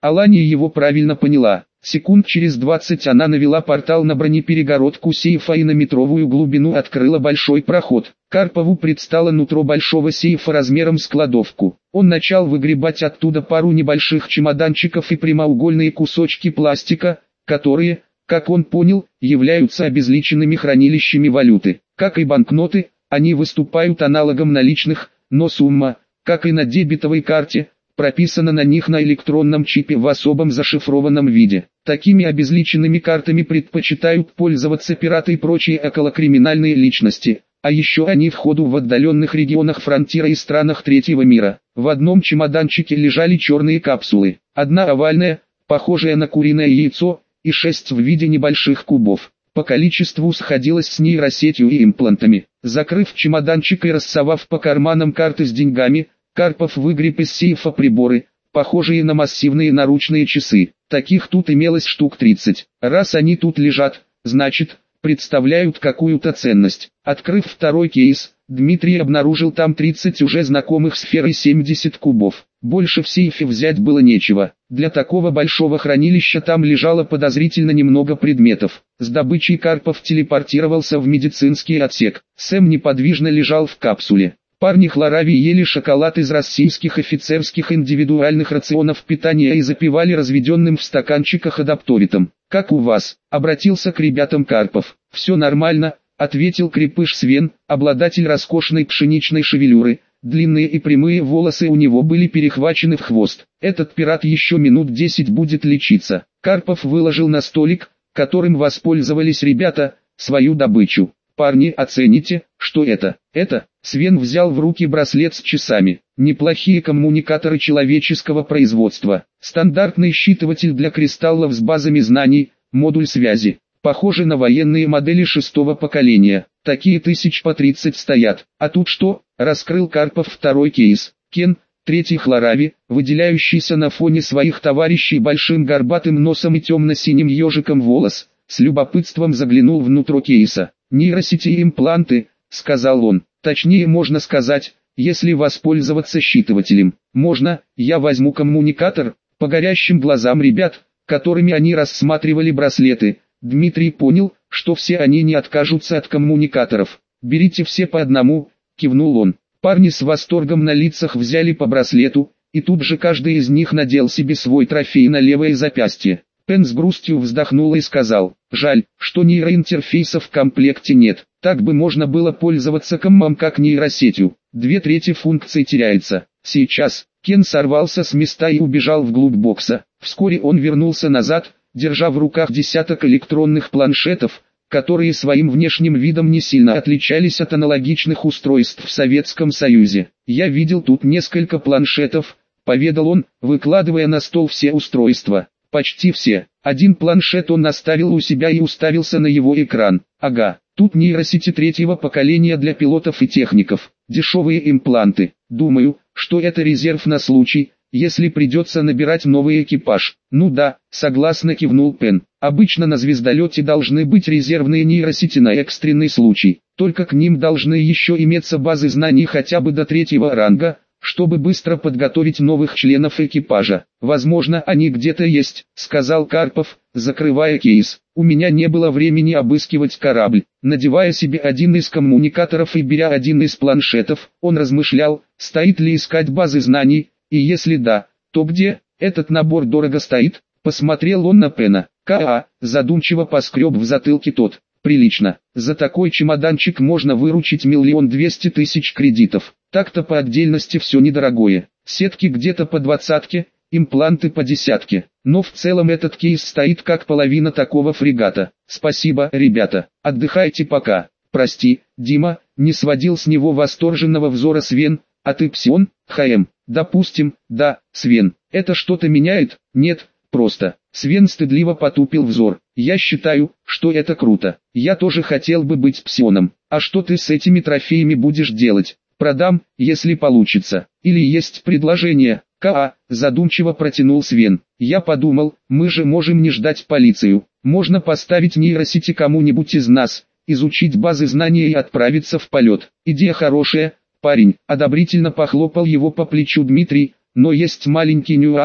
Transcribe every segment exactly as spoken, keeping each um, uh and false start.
Алания его правильно поняла. Секунд через двадцать она навела портал на бронеперегородку сейфа и на метровую глубину открыла большой проход. Карпову предстало нутро большого сейфа размером с кладовку. Он начал выгребать оттуда пару небольших чемоданчиков и прямоугольные кусочки пластика, которые, как он понял, являются обезличенными хранилищами валюты. Как и банкноты, они выступают аналогом наличных, но сумма, как и на дебетовой карте, прописана на них на электронном чипе в особом зашифрованном виде. Такими обезличенными картами предпочитают пользоваться пираты и прочие околокриминальные личности, а еще они в ходу в отдаленных регионах фронтира и странах третьего мира. В одном чемоданчике лежали черные капсулы, одна овальная, похожая на куриное яйцо, и шесть в виде небольших кубов. По количеству сходилось с нейросетью и имплантами. Закрыв чемоданчик и рассовав по карманам карты с деньгами, Карпов выгреб из сейфа приборы, похожие на массивные наручные часы. Таких тут имелось штук тридцать. Раз они тут лежат, значит, представляют какую-то ценность. Открыв второй кейс, Дмитрий обнаружил там тридцать уже знакомых сфер и семьдесят кубов. Больше в сейфе взять было нечего. Для такого большого хранилища там лежало подозрительно немного предметов. С добычей Карпов телепортировался в медицинский отсек. Сэм неподвижно лежал в капсуле. Парни Хлорави ели шоколад из российских офицерских индивидуальных рационов питания и запивали разведенным в стаканчиках адапторитом. «Как у вас?» — обратился к ребятам Карпов. «Все нормально», — ответил крепыш Свен, обладатель роскошной пшеничной шевелюры. Длинные и прямые волосы у него были перехвачены в хвост. «Этот пират еще минут десять будет лечиться». Карпов выложил на столик, которым воспользовались ребята, свою добычу. «Парни, оцените, что это?» «Это?» Свен взял в руки браслет с часами. Неплохие коммуникаторы человеческого производства. Стандартный считыватель для кристаллов с базами знаний, модуль связи. Похожи на военные модели шестого поколения. Такие тысяч по тридцать стоят. А тут что? Раскрыл Карпов второй кейс. Кен, третий Хлорави, выделяющийся на фоне своих товарищей большим горбатым носом и темно-синим ежиком волос, с любопытством заглянул внутрь кейса. «Нейросети и импланты», — сказал он. «Точнее можно сказать, если воспользоваться считывателем. Можно, я возьму коммуникатор». По горящим глазам ребят, которыми они рассматривали браслеты, Дмитрий понял, что все они не откажутся от коммуникаторов. «Берите все по одному», — кивнул он. Парни с восторгом на лицах взяли по браслету, и тут же каждый из них надел себе свой трофей на левое запястье. Пен с грустью вздохнул и сказал: «Жаль, что нейроинтерфейса в комплекте нет. Так бы можно было пользоваться коммом как нейросетью. Две трети функций теряется. Сейчас». Кен сорвался с места и убежал вглубь бокса. Вскоре он вернулся назад, держа в руках десяток электронных планшетов, которые своим внешним видом не сильно отличались от аналогичных устройств в Советском Союзе. «Я видел тут несколько планшетов», — поведал он, выкладывая на стол все устройства. «Почти все. Один планшет он оставил у себя и уставился на его экран. Ага, тут нейросети третьего поколения для пилотов и техников. Дешевые импланты. Думаю, что это резерв на случай, если придется набирать новый экипаж». «Ну да», согласно кивнул Пен. «Обычно на звездолете должны быть резервные нейросети на экстренный случай. Только к ним должны еще иметься базы знаний хотя бы до третьего ранга, чтобы быстро подготовить новых членов экипажа. Возможно, они где-то есть», — сказал Карпов, закрывая кейс. «У меня не было времени обыскивать корабль». Надевая себе один из коммуникаторов и беря один из планшетов, он размышлял, стоит ли искать базы знаний, и если да, то где. «Этот набор дорого стоит?» — посмотрел он на Пена. «Ка-а», задумчиво поскреб в затылке тот. «Прилично. За такой чемоданчик можно выручить миллион двести тысяч кредитов. Так-то по отдельности все недорогое. Сетки где-то по двадцатке, импланты по десятке. Но в целом этот кейс стоит как половина такого фрегата. Спасибо, ребята. Отдыхайте пока». «Прости, Дима», не сводил с него восторженного взора Свен. «А ты псион, ХМ?» «Допустим, да, Свен. Это что-то меняет?» «Нет, просто». Свен стыдливо потупил взор. «Я считаю, что это круто. Я тоже хотел бы быть псионом. А что ты с этими трофеями будешь делать?» «Продам, если получится. Или есть предложение?» «Ка-а», задумчиво протянул Свен. «Я подумал, мы же можем не ждать полицию. Можно поставить нейросети кому-нибудь из нас, изучить базы знаний и отправиться в полет. Идея хорошая, парень», одобрительно похлопал его по плечу Дмитрий, «но есть маленький нюанс.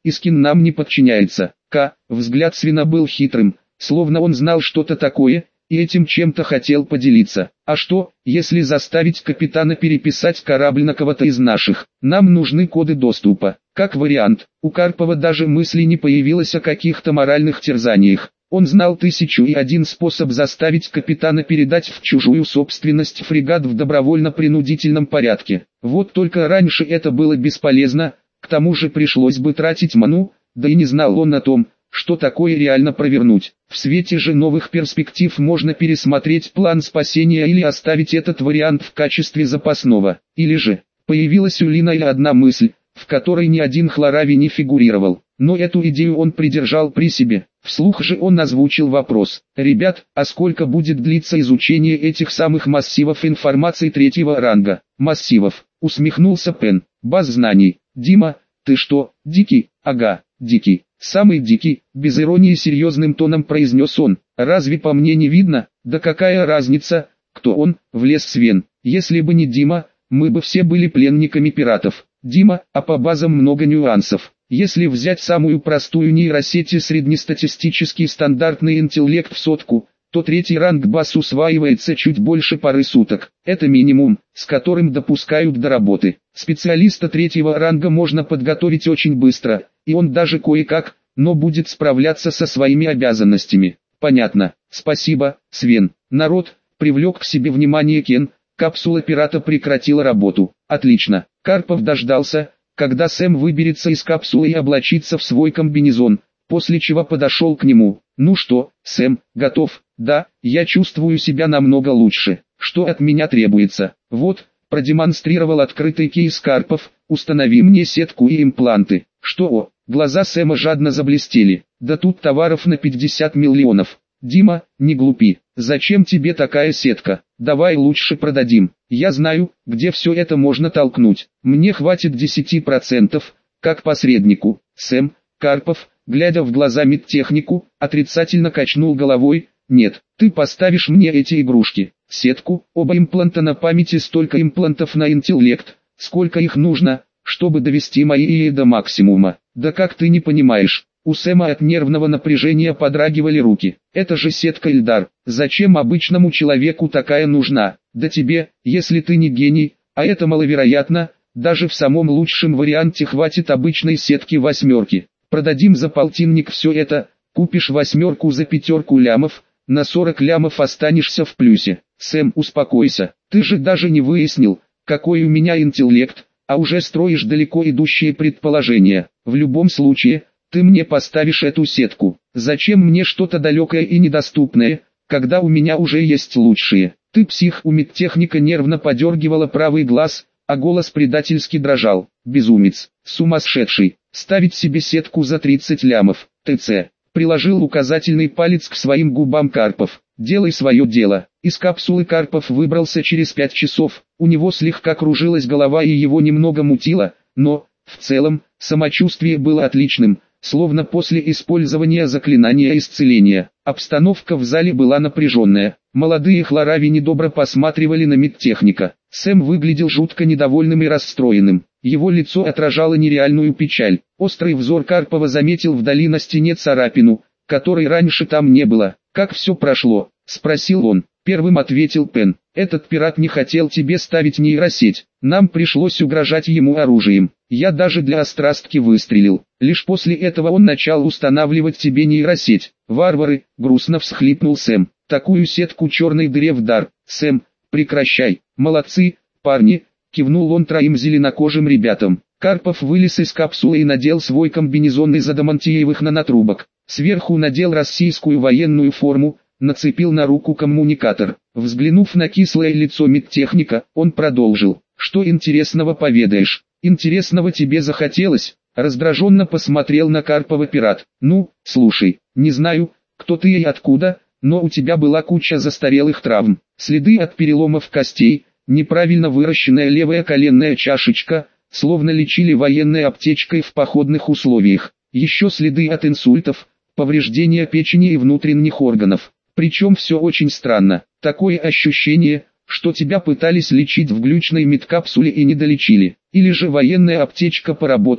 Искин нам не подчиняется. К. Взгляд Свена был хитрым, словно он знал что-то такое, и этим чем-то хотел поделиться. А что, если заставить капитана переписать корабль на кого-то из наших? Нам нужны коды доступа. Как вариант, у Карпова даже мысли не появилось о каких-то моральных терзаниях. Он знал тысячу и один способ заставить капитана передать в чужую собственность фрегат в добровольно-принудительном порядке. Вот только раньше это было бесполезно, к тому же пришлось бы тратить ману, да и не знал он о том, что такое реально провернуть. В свете же новых перспектив можно пересмотреть план спасения или оставить этот вариант в качестве запасного. Или же, появилась у Лина и одна мысль, в которой ни один Хлорави не фигурировал. Но эту идею он придержал при себе. Вслух же он озвучил вопрос. «Ребят, а сколько будет длиться изучение этих самых массивов информации третьего ранга?» «Массивов», усмехнулся Пен. «Баз знаний. Дима, ты что, дикий?» «Ага, дикий. Самый дикий», без иронии серьезным тоном произнес он. «Разве по мне не видно? Да какая разница, кто он?» Влез Свен. «Если бы не Дима, мы бы все были пленниками пиратов. Дима, а по базам много нюансов. Если взять самую простую нейросеть и среднестатистический стандартный интеллект в сотку, то третий ранг баз усваивается чуть больше пары суток. Это минимум, с которым допускают до работы. Специалиста третьего ранга можно подготовить очень быстро, и он даже кое-как, но будет справляться со своими обязанностями. Понятно. Спасибо, Свен. Народ, привлек к себе внимание Кен. Капсула пирата прекратила работу. Отлично. Карпов дождался, когда Сэм выберется из капсулы и облачится в свой комбинезон, после чего подошел к нему. «Ну что, Сэм, готов?» «Да, я чувствую себя намного лучше. Что от меня требуется?» «Вот», продемонстрировал открытый кейс Карпов, «установи мне сетку и импланты». «Что?» О, глаза Сэма жадно заблестели. «Да тут товаров на пятьдесят миллионов. Дима, не глупи. Зачем тебе такая сетка? Давай лучше продадим. Я знаю, где все это можно толкнуть. Мне хватит десяти процентов, как посреднику». Сэм, Карпов, глядя в глаза медтехнику, отрицательно качнул головой. «Нет, ты поставишь мне эти игрушки, сетку, оба импланта на памяти, столько имплантов на интеллект, сколько их нужно, чтобы довести мои ИИ до максимума. Да как ты не понимаешь?» У Сэма от нервного напряжения подрагивали руки. «Это же сетка, Ильдар. Зачем обычному человеку такая нужна? Да тебе, если ты не гений, а это маловероятно, даже в самом лучшем варианте хватит обычной сетки восьмерки. Продадим за полтинник все это, купишь восьмерку за пятерку лямов, на сорок лямов останешься в плюсе». «Сэм, успокойся, ты же даже не выяснил, какой у меня интеллект, а уже строишь далеко идущие предположения. В любом случае, ты мне поставишь эту сетку. Зачем мне что-то далекое и недоступное, когда у меня уже есть лучшие?» «Ты псих», у медтехника нервно подергивала правый глаз, а голос предательски дрожал. «Безумец, сумасшедший, ставить себе сетку за тридцать лямов, ТЦ». Приложил указательный палец к своим губам Карпов. «Делай свое дело». Из капсулы Карпов выбрался через пять часов, у него слегка кружилась голова и его немного мутило, но, в целом, самочувствие было отличным, словно после использования заклинания исцеления. Обстановка в зале была напряженная. Молодые Хлорави недобро посматривали на медтехника. Сэм выглядел жутко недовольным и расстроенным. Его лицо отражало нереальную печаль. Острый взор Карпова заметил вдали на стене царапину, которой раньше там не было. «Как все прошло?» — спросил он. Первым ответил Пен. «Этот пират не хотел тебе ставить нейросеть. Нам пришлось угрожать ему оружием. Я даже для острастки выстрелил. Лишь после этого он начал устанавливать тебе нейросеть». «Варвары!» — грустно всхлипнул Сэм. «Такую сетку черной дыре в дар». «Сэм, прекращай». «Молодцы, парни!» — кивнул он троим зеленокожим ребятам. Карпов вылез из капсулы и надел свой комбинезон из адамантиевых нанотрубок. Сверху надел российскую военную форму, нацепил на руку коммуникатор. Взглянув на кислое лицо медтехника, он продолжил. «Что интересного поведаешь?» «Интересного тебе захотелось?» Раздраженно посмотрел на Карпова пират. «Ну, слушай, не знаю, кто ты и откуда, но у тебя была куча застарелых травм, следы от переломов костей, неправильно выращенная левая коленная чашечка, словно лечили военной аптечкой в походных условиях, еще следы от инсультов, повреждения печени и внутренних органов. Причем все очень странно, такое ощущение, что тебя пытались лечить в глючной медкапсуле и не долечили, или же военная аптечка поработала,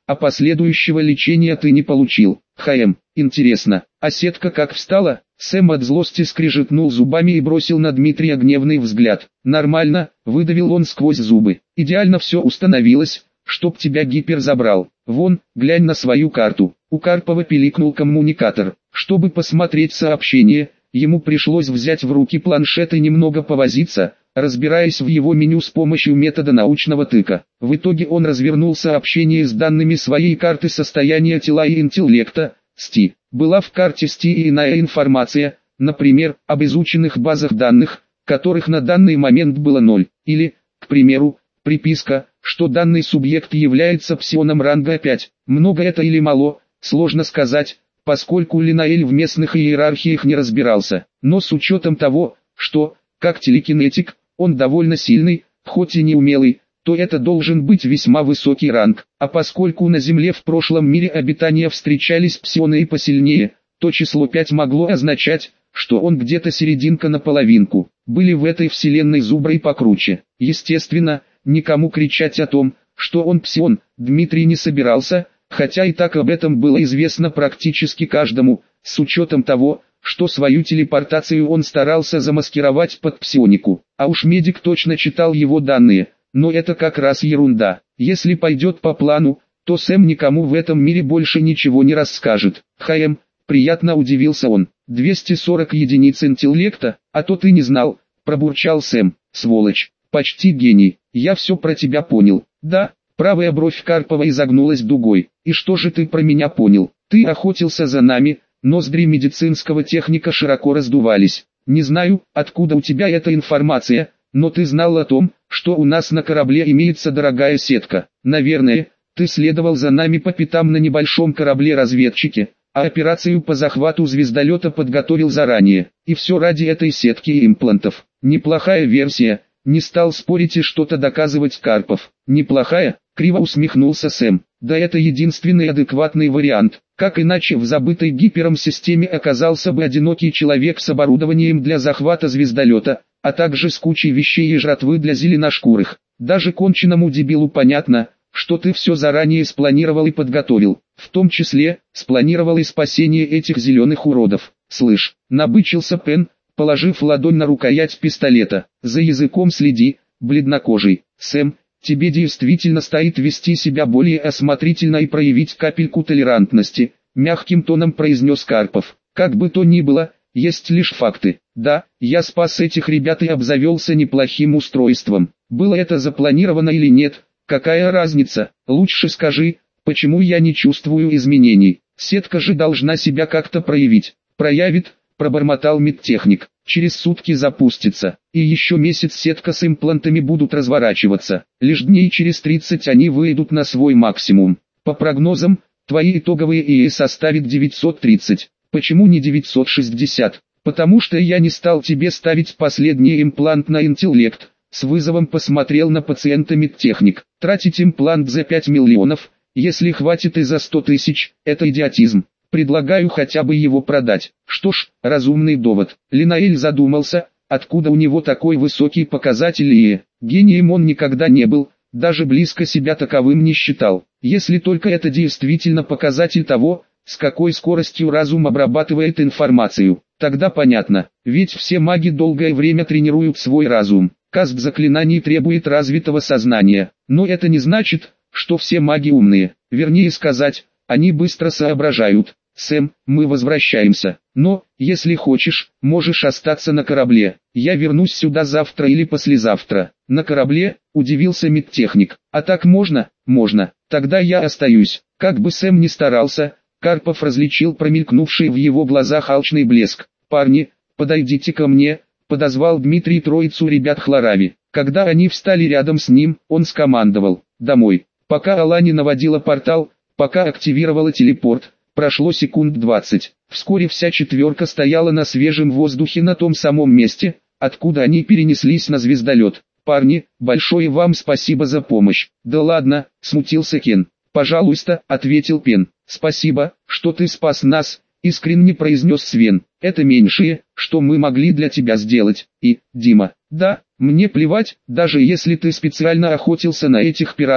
а последующего лечения ты не получил. Хм, интересно, а сетка как встала? Сэм от злости скрежетнул зубами и бросил на Дмитрия гневный взгляд. Нормально, выдавил он сквозь зубы. Идеально все установилось, чтоб тебя гипер забрал. Вон, глянь на свою карту. У Карпова пиликнул коммуникатор. Чтобы посмотреть сообщение, ему пришлось взять в руки планшет и немного повозиться, разбираясь в его меню с помощью метода научного тыка. В итоге он развернул сообщение с данными своей карты состояния тела и интеллекта, эс ти. Была в карте эс ти и иная информация, например, об изученных базах данных, которых на данный момент было ноль, или, к примеру, приписка, что данный субъект является псионом ранга пять. Много это или мало, сложно сказать, поскольку Линаэль в местных иерархиях не разбирался, но с учетом того, что, как телекинетик, он довольно сильный, хоть и неумелый, то это должен быть весьма высокий ранг, а поскольку на Земле в прошлом мире обитания встречались псионы и посильнее, то число пять могло означать, что он где-то серединка на половинку. Были в этой вселенной зубры и покруче. Естественно, никому кричать о том, что он псион, Дмитрий не собирался, хотя и так об этом было известно практически каждому, с учетом того, что свою телепортацию он старался замаскировать под псионику. А уж медик точно читал его данные, но это как раз ерунда. Если пойдет по плану, то Сэм никому в этом мире больше ничего не расскажет. Хм, приятно удивился он. двести сорок единиц интеллекта, а то ты не знал, пробурчал Сэм. Сволочь, почти гений, я все про тебя понял. Да, правая бровь Карпова изогнулась дугой. И что же ты про меня понял? Ты охотился за нами. Ноздри медицинского техника широко раздувались. Не знаю, откуда у тебя эта информация, но ты знал о том, что у нас на корабле имеется дорогая сетка. Наверное, ты следовал за нами по пятам на небольшом корабле-разведчике, а операцию по захвату звездолета подготовил заранее. И все ради этой сетки и имплантов. Неплохая версия, не стал спорить и что-то доказывать Карпов. Неплохая, криво усмехнулся Сэм. Да это единственный адекватный вариант. Как иначе в забытой гипером системе оказался бы одинокий человек с оборудованием для захвата звездолета, а также с кучей вещей и жратвы для зеленошкурых. Даже конченному дебилу понятно, что ты все заранее спланировал и подготовил. В том числе, спланировал и спасение этих зеленых уродов. Слышь, набычился Пен, положив ладонь на рукоять пистолета. За языком следи, бледнокожий. Сэм, тебе действительно стоит вести себя более осмотрительно и проявить капельку толерантности, мягким тоном произнес Карпов. Как бы то ни было, есть лишь факты. Да, я спас этих ребят и обзавелся неплохим устройством. Было это запланировано или нет, какая разница? Лучше скажи, почему я не чувствую изменений? Сетка же должна себя как-то проявить. Проявит, пробормотал медтехник. Через сутки запустится, и еще месяц сетка с имплантами будут разворачиваться. Лишь дней через тридцать они выйдут на свой максимум. По прогнозам, твои итоговые ИИ составит девятьсот тридцать. Почему не девятьсот шестьдесят? Потому что я не стал тебе ставить последний имплант на интеллект. С вызовом посмотрел на пациента медтехник. Тратить имплант за пять миллионов, если хватит и за сто тысяч, это идиотизм. Предлагаю хотя бы его продать. Что ж, разумный довод. Линаэль задумался, откуда у него такой высокий показатель ИИ. Гением он никогда не был, даже близко себя таковым не считал. Если только это действительно показатель того, с какой скоростью разум обрабатывает информацию, тогда понятно, ведь все маги долгое время тренируют свой разум. Каст заклинаний требует развитого сознания, но это не значит, что все маги умные, вернее сказать, они быстро соображают. Сэм, мы возвращаемся, но, если хочешь, можешь остаться на корабле. Я вернусь сюда завтра или послезавтра. На корабле, удивился медтехник. А так можно? Можно. Тогда я остаюсь. Как бы Сэм ни старался, Карпов различил промелькнувший в его глазах алчный блеск. Парни, подойдите ко мне, подозвал Дмитрий троицу ребят Хлорави. Когда они встали рядом с ним, он скомандовал: домой. Пока Алани наводила портал, пока активировала телепорт, прошло секунд двадцать. Вскоре вся четверка стояла на свежем воздухе на том самом месте, откуда они перенеслись на звездолет. «Парни, большое вам спасибо за помощь». «Да ладно», — смутился Кен. «Пожалуйста», — ответил Пен. «Спасибо, что ты спас нас», — искренне произнес Свен. «Это меньшее, что мы могли для тебя сделать». И, Дима, «Да, мне плевать, даже если ты специально охотился на этих пиратов»,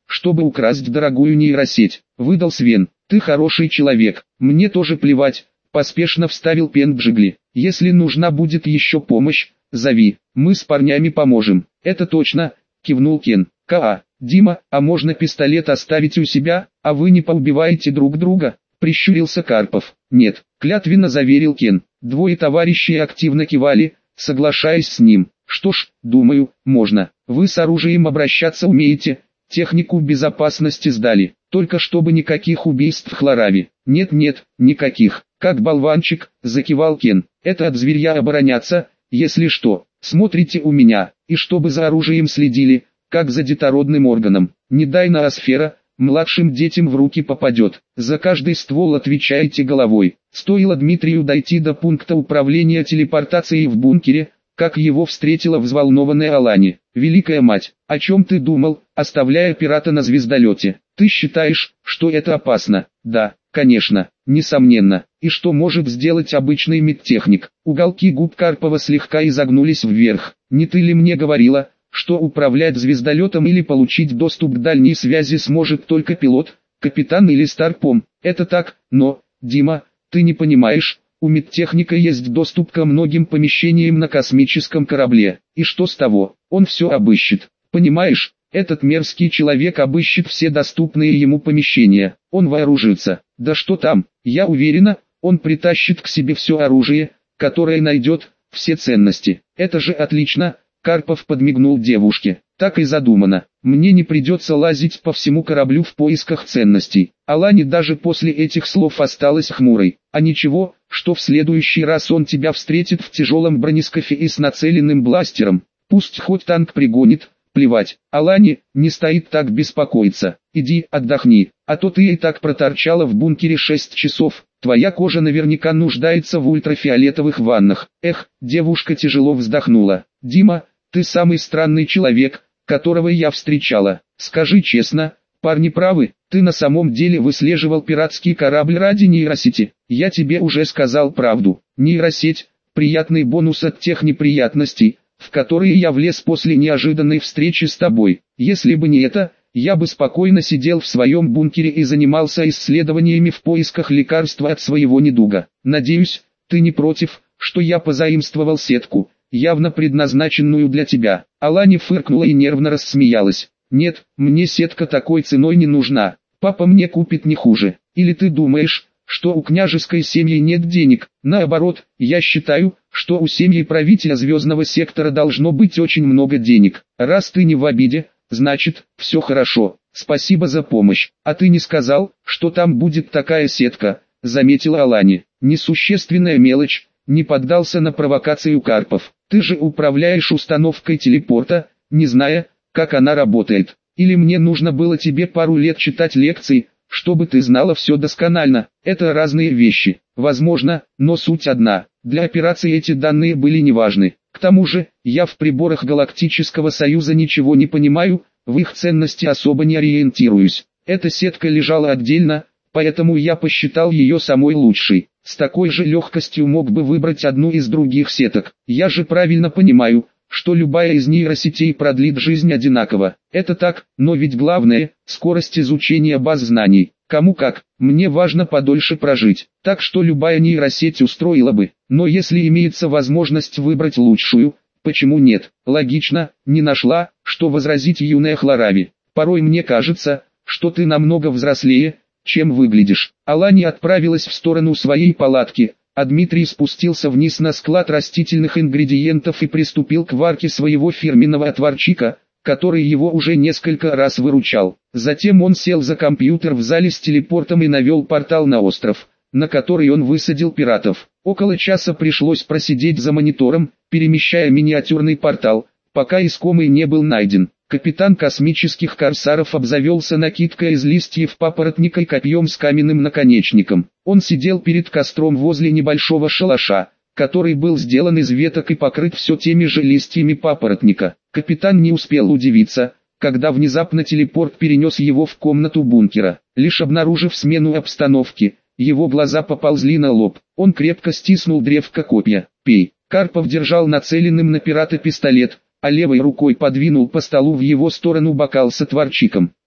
чтобы украсть дорогую нейросеть, выдал Свен. Ты хороший человек, мне тоже плевать, поспешно вставил Пен Джигли. Если нужна будет еще помощь, зови, мы с парнями поможем. Это точно, кивнул Кен. Ка, Дима, а можно пистолет оставить у себя, а вы не поубиваете друг друга? Прищурился Карпов. Нет, клятвенно заверил Кен. Двое товарищей активно кивали, соглашаясь с ним. Что ж, думаю, можно. Вы с оружием обращаться умеете, технику безопасности сдали. Только чтобы никаких убийств в Хлораве. Нет-нет, никаких. Как болванчик, закивал Кен. Это от зверья обороняться, если что. Смотрите у меня, и чтобы за оружием следили, как за детородным органом. Не дай ноосфера, младшим детям в руки попадет. За каждый ствол отвечаете головой. Стоило Дмитрию дойти до пункта управления телепортацией в бункере, как его встретила взволнованная Алани. «Великая мать, о чем ты думал, оставляя пирата на звездолете? Ты считаешь, что это опасно?» «Да, конечно, несомненно. И что может сделать обычный медтехник?» Уголки губ Карпова слегка изогнулись вверх. «Не ты ли мне говорила, что управлять звездолетом или получить доступ к дальней связи сможет только пилот, капитан или старпом? Это так, но, Дима, ты не понимаешь, у медтехника есть доступ ко многим помещениям на космическом корабле. И что с того? Он все обыщет. Понимаешь, этот мерзкий человек обыщет все доступные ему помещения. Он вооружится. Да что там, я уверена, он притащит к себе все оружие, которое найдет, все ценности. Это же отлично. Карпов подмигнул девушке. Так и задумано. Мне не придется лазить по всему кораблю в поисках ценностей. Алани даже после этих слов осталась хмурой. А ничего, что в следующий раз он тебя встретит в тяжелом бронескафе и с нацеленным бластером. Пусть хоть танк пригонит, плевать. Алани, не стоит так беспокоиться. Иди, отдохни, а то ты и так проторчала в бункере шесть часов. Твоя кожа наверняка нуждается в ультрафиолетовых ваннах. Эх, девушка тяжело вздохнула. Дима, ты самый странный человек, которого я встречала. Скажи честно, парни правы, ты на самом деле выслеживал пиратский корабль ради нейросети. Я тебе уже сказал правду. Нейросеть – приятный бонус от тех неприятностей, в которые я влез после неожиданной встречи с тобой. Если бы не это, я бы спокойно сидел в своем бункере и занимался исследованиями в поисках лекарства от своего недуга. Надеюсь, ты не против, что я позаимствовал сетку, явно предназначенную для тебя. Алани фыркнула и нервно рассмеялась. Нет, мне сетка такой ценой не нужна. Папа мне купит не хуже. Или ты думаешь, что у княжеской семьи нет денег? Наоборот, я считаю, что у семьи правителя звездного сектора должно быть очень много денег. Раз ты не в обиде, значит, все хорошо. Спасибо за помощь. А ты не сказал, что там будет такая сетка, заметила Алани. Несущественная мелочь. Не поддался на провокацию Карпов. Ты же управляешь установкой телепорта, не зная, как она работает. Или мне нужно было тебе пару лет читать лекции, чтобы ты знала все досконально. Это разные вещи. Возможно, но суть одна. Для операции эти данные были неважны. К тому же, я в приборах Галактического Союза ничего не понимаю, в их ценности особо не ориентируюсь. Эта сетка лежала отдельно, поэтому я посчитал ее самой лучшей. С такой же легкостью мог бы выбрать одну из других сеток. Я же правильно понимаю, что любая из нейросетей продлит жизнь одинаково. Это так, но ведь главное – скорость изучения баз знаний. Кому как, мне важно подольше прожить. Так что любая нейросеть устроила бы. Но если имеется возможность выбрать лучшую, почему нет? Логично, не нашла, что возразить юная Хлорави. Порой мне кажется, что ты намного взрослее, чем выглядишь. Алани отправилась в сторону своей палатки, а Дмитрий спустился вниз на склад растительных ингредиентов и приступил к варке своего фирменного отварчика, который его уже несколько раз выручал. Затем он сел за компьютер в зале с телепортом и навел портал на остров, на который он высадил пиратов. Около часа пришлось просидеть за монитором, перемещая миниатюрный портал, пока искомый не был найден. Капитан космических корсаров обзавелся накидкой из листьев папоротника и копьем с каменным наконечником. Он сидел перед костром возле небольшого шалаша, который был сделан из веток и покрыт все теми же листьями папоротника. Капитан не успел удивиться, когда внезапно телепорт перенес его в комнату бункера. Лишь обнаружив смену обстановки, его глаза поползли на лоб. Он крепко стиснул древко копья. «Пей». Карпов держал нацеленным на пирата пистолет, а левой рукой подвинул по столу в его сторону бокал с отварчиком.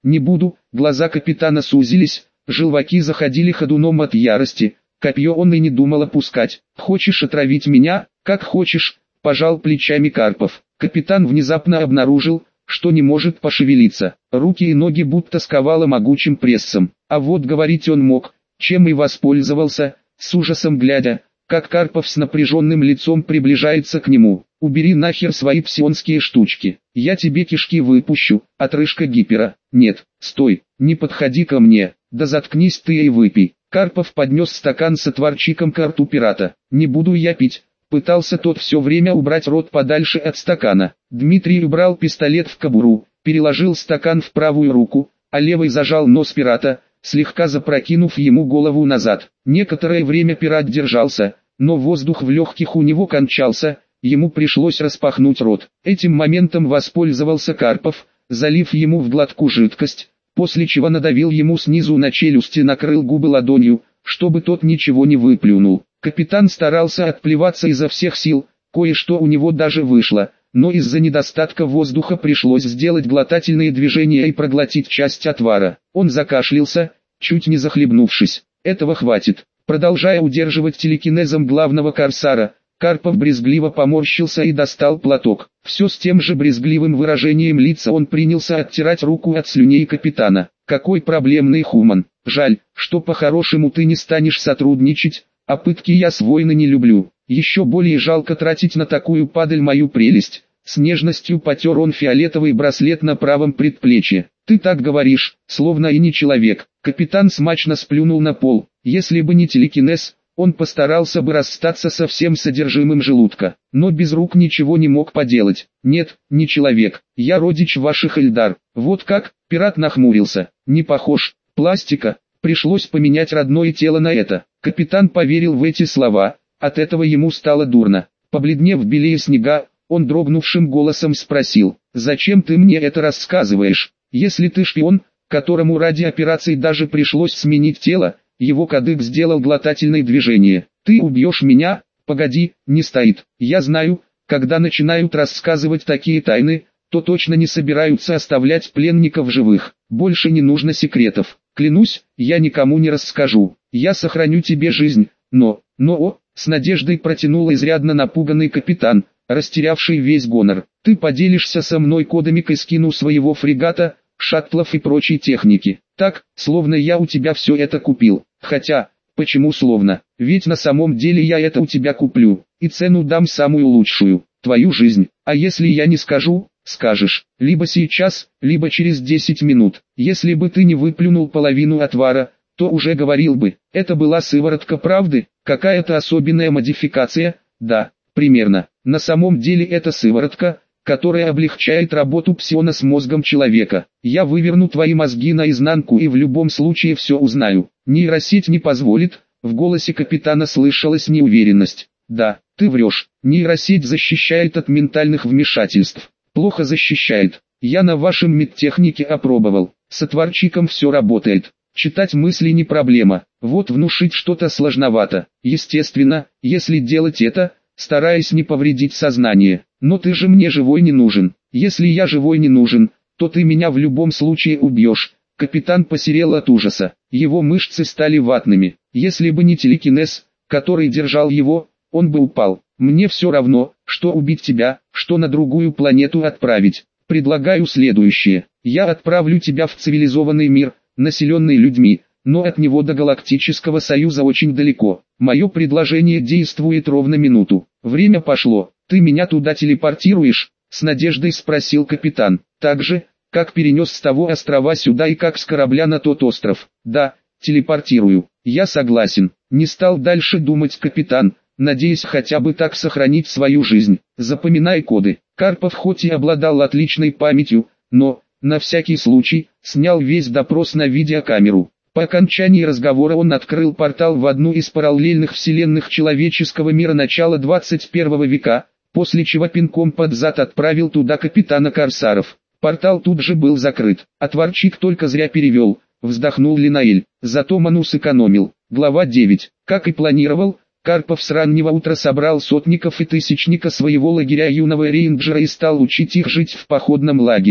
Не буду. Глаза капитана сузились, желваки заходили ходуном от ярости. Копье он и не думал опускать. Хочешь отравить меня? Как хочешь, пожал плечами Карпов. Капитан внезапно обнаружил, что не может пошевелиться. Руки и ноги будто сковало могучим прессом. А вот говорить он мог, чем и воспользовался, с ужасом глядя, как Карпов с напряженным лицом приближается к нему. «Убери нахер свои псионские штучки, я тебе кишки выпущу, отрыжка гипера». «Нет, стой, не подходи ко мне, да заткнись ты и выпей». Карпов поднес стакан с отварчиком к рту пирата. «Не буду я пить». Пытался тот все время убрать рот подальше от стакана. Дмитрий убрал пистолет в кобуру, переложил стакан в правую руку, а левой зажал нос пирата, слегка запрокинув ему голову назад. Некоторое время пират держался, но воздух в легких у него кончался, ему пришлось распахнуть рот. Этим моментом воспользовался Карпов, залив ему в глотку жидкость, после чего надавил ему снизу на челюсть и накрыл губы ладонью, чтобы тот ничего не выплюнул. Капитан старался отплеваться изо всех сил, кое-что у него даже вышло, но из-за недостатка воздуха пришлось сделать глотательные движения и проглотить часть отвара. Он закашлялся, чуть не захлебнувшись. Этого хватит. Продолжая удерживать телекинезом главного корсара, Карпов брезгливо поморщился и достал платок. Все с тем же брезгливым выражением лица он принялся оттирать руку от слюней капитана. «Какой проблемный хуман. Жаль, что по-хорошему ты не станешь сотрудничать, а пытки я с войны не люблю. Еще более жалко тратить на такую падаль мою прелесть». С нежностью потер он фиолетовый браслет на правом предплечье. «Ты так говоришь, словно и не человек». Капитан смачно сплюнул на пол. Если бы не телекинез, он постарался бы расстаться со всем содержимым желудка. Но без рук ничего не мог поделать. «Нет, не человек. Я родич ваших Эльдар». «Вот как?» Пират нахмурился. «Не похож. Пластика. Пришлось поменять родное тело на это». Капитан поверил в эти слова. От этого ему стало дурно. Побледнев белее снега, он дрогнувшим голосом спросил: «Зачем ты мне это рассказываешь? Если ты шпион, которому ради операции даже пришлось сменить тело». Его кадык сделал глотательное движение. «Ты убьешь меня? Погоди, не стоит. Я знаю, когда начинают рассказывать такие тайны, то точно не собираются оставлять пленников живых. Больше не нужно секретов. Клянусь, я никому не расскажу. Я сохраню тебе жизнь, но, но, о!» С надеждой протянул изрядно напуганный капитан, растерявший весь гонор. «Ты поделишься со мной кодами к эскину своего фрегата, шаттлов и прочей техники. Так, словно я у тебя все это купил. Хотя, почему словно? Ведь на самом деле я это у тебя куплю, и цену дам самую лучшую, твою жизнь. А если я не скажу, скажешь, либо сейчас, либо через десять минут. Если бы ты не выплюнул половину отвара, то уже говорил бы, это была сыворотка правды, какая-то особенная модификация». «Да, примерно. На самом деле это сыворотка, которая облегчает работу псиона с мозгом человека. Я выверну твои мозги наизнанку и в любом случае все узнаю. Нейросеть не позволит». В голосе капитана слышалась неуверенность. «Да, ты врешь. Нейросеть защищает от ментальных вмешательств». «Плохо защищает. Я на вашем медтехнике опробовал. С отварчиком все работает. Читать мысли не проблема. Вот внушить что-то сложновато. Естественно, если делать это, стараясь не повредить сознание. Но ты же мне живой не нужен. Если я живой не нужен, то ты меня в любом случае убьешь». Капитан посерел от ужаса. Его мышцы стали ватными. Если бы не телекинез, который держал его, он бы упал. «Мне все равно, что убить тебя, что на другую планету отправить. Предлагаю следующее. Я отправлю тебя в цивилизованный мир, населенный людьми, но от него до Галактического Союза очень далеко. Мое предложение действует ровно минуту. Время пошло. Ты меня туда телепортируешь?» С надеждой спросил капитан. «Так же, как перенес с того острова сюда и как с корабля на тот остров». «Да, телепортирую. Я согласен». Не стал дальше думать капитан, надеясь хотя бы так сохранить свою жизнь. «Запоминай коды». Карпов хоть и обладал отличной памятью, но, на всякий случай, снял весь допрос на видеокамеру. По окончании разговора он открыл портал в одну из параллельных вселенных человеческого мира начала двадцать первого века, после чего пинком под зад отправил туда капитана корсаров. Портал тут же был закрыт. Отварчик только зря перевел, вздохнул Линаэль. Зато ману сэкономил. Глава девять. Как и планировал, Карпов с раннего утра собрал сотников и тысячника своего лагеря юного рейнджера и стал учить их жить в походном лагере.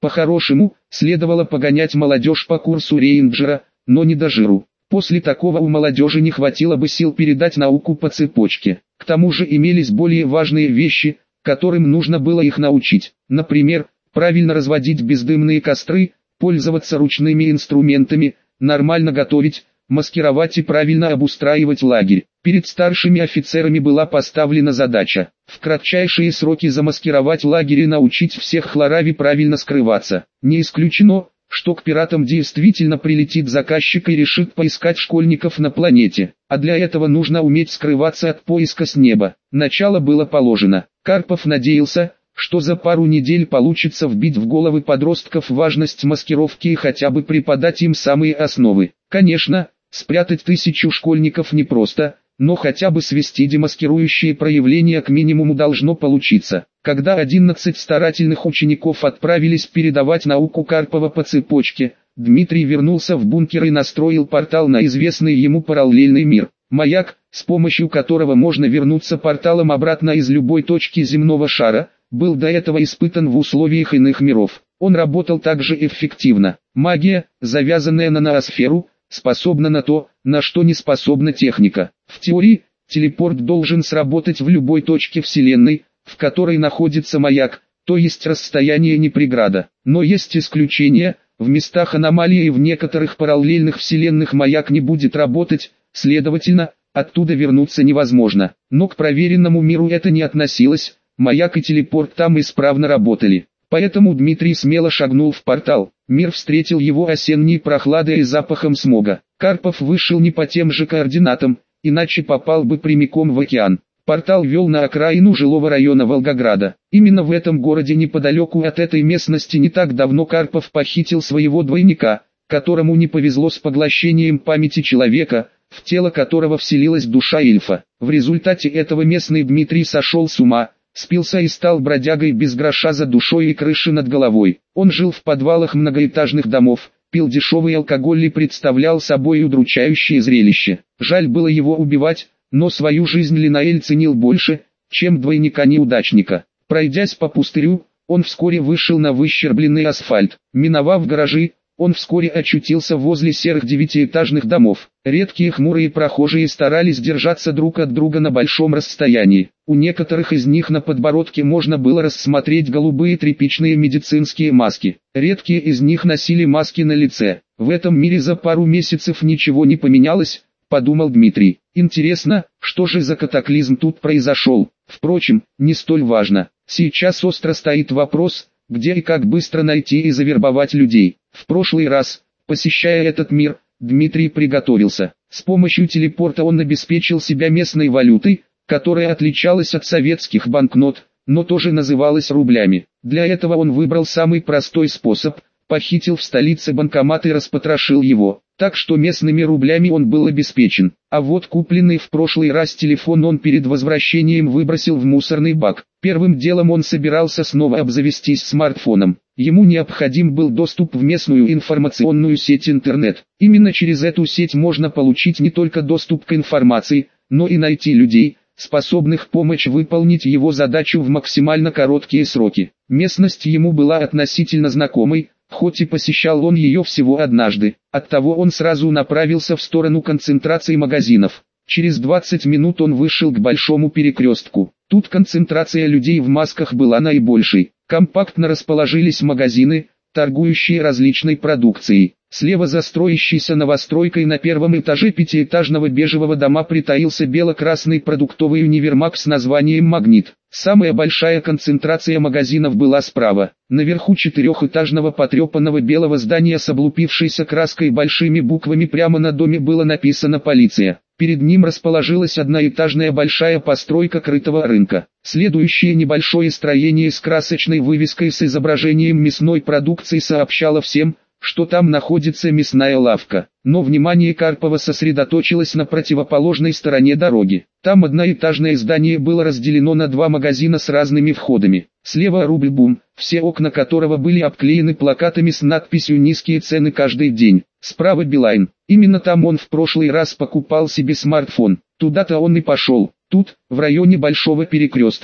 По-хорошему, следовало погонять молодежь по курсу рейнджера, но не до жиру. После такого у молодежи не хватило бы сил передать науку по цепочке. К тому же имелись более важные вещи, которым нужно было их научить. Например, правильно разводить бездымные костры, пользоваться ручными инструментами, нормально готовить, маскировать и правильно обустраивать лагерь. Перед старшими офицерами была поставлена задача в кратчайшие сроки замаскировать лагерь и научить всех хлорави правильно скрываться. Не исключено, что к пиратам действительно прилетит заказчик и решит поискать школьников на планете. А для этого нужно уметь скрываться от поиска с неба. Начало было положено. Карпов надеялся, что за пару недель получится вбить в головы подростков важность маскировки и хотя бы преподать им самые основы. Конечно, спрятать тысячу школьников непросто, но хотя бы свести демаскирующие проявления к минимуму должно получиться. Когда одиннадцать старательных учеников отправились передавать науку Карпова по цепочке, Дмитрий вернулся в бункер и настроил портал на известный ему параллельный мир. Маяк, с помощью которого можно вернуться порталом обратно из любой точки земного шара, был до этого испытан в условиях иных миров. Он работал также эффективно. Магия, завязанная на ноосферу, способна на то, на что не способна техника. В теории, телепорт должен сработать в любой точке Вселенной, в которой находится маяк, то есть расстояние не преграда. Но есть исключения, в местах аномалии и в некоторых параллельных вселенных маяк не будет работать, следовательно, оттуда вернуться невозможно. Но к проверенному миру это не относилось, маяк и телепорт там исправно работали. Поэтому Дмитрий смело шагнул в портал. Мир встретил его осенней прохладой и запахом смога. Карпов вышел не по тем же координатам, иначе попал бы прямиком в океан. Портал вел на окраину жилого района Волгограда. Именно в этом городе неподалеку от этой местности не так давно Карпов похитил своего двойника, которому не повезло с поглощением памяти человека, в тело которого вселилась душа эльфа. В результате этого местный Дмитрий сошел с ума, спился и стал бродягой без гроша за душой и крыши над головой. Он жил в подвалах многоэтажных домов, пил дешевый алкоголь и представлял собой удручающее зрелище. Жаль было его убивать, но свою жизнь Линаэль ценил больше, чем двойника-неудачника. Пройдясь по пустырю, он вскоре вышел на выщербленный асфальт. Миновав гаражи, он вскоре очутился возле серых девятиэтажных домов. Редкие хмурые прохожие старались держаться друг от друга на большом расстоянии. У некоторых из них на подбородке можно было рассмотреть голубые тряпичные медицинские маски. Редкие из них носили маски на лице. В этом мире за пару месяцев ничего не поменялось, подумал Дмитрий. Интересно, что же за катаклизм тут произошел? Впрочем, не столь важно. Сейчас остро стоит вопрос, где и как быстро найти и завербовать людей. В прошлый раз, посещая этот мир, Дмитрий приготовился. С помощью телепорта он обеспечил себя местной валютой, которая отличалась от советских банкнот, но тоже называлась рублями. Для этого он выбрал самый простой способ, похитил в столице банкомат и распотрошил его. Так что местными рублями он был обеспечен. А вот купленный в прошлый раз телефон он перед возвращением выбросил в мусорный бак. Первым делом он собирался снова обзавестись смартфоном. Ему необходим был доступ в местную информационную сеть интернет. Именно через эту сеть можно получить не только доступ к информации, но и найти людей, способных помочь выполнить его задачу в максимально короткие сроки. Местность ему была относительно знакомой, хоть и посещал он ее всего однажды. Оттого он сразу направился в сторону концентрации магазинов. Через двадцать минут он вышел к большому перекрестку. Тут концентрация людей в масках была наибольшей. Компактно расположились магазины, торгующие различной продукцией. Слева за строящейся новостройкой на первом этаже пятиэтажного бежевого дома притаился бело-красный продуктовый универмаг с названием «Магнит». Самая большая концентрация магазинов была справа. Наверху четырехэтажного потрепанного белого здания с облупившейся краской большими буквами прямо на доме было написано «Полиция». Перед ним расположилась одноэтажная большая постройка крытого рынка. Следующее небольшое строение с красочной вывеской с изображением мясной продукции сообщало всем, что там находится мясная лавка. Но внимание Карпова сосредоточилось на противоположной стороне дороги. Там одноэтажное здание было разделено на два магазина с разными входами. Слева «Рубль Бум», все окна которого были обклеены плакатами с надписью «Низкие цены каждый день». Справа «Билайн». Именно там он в прошлый раз покупал себе смартфон. Туда-то он и пошел. Тут, в районе Большого Перекрестка,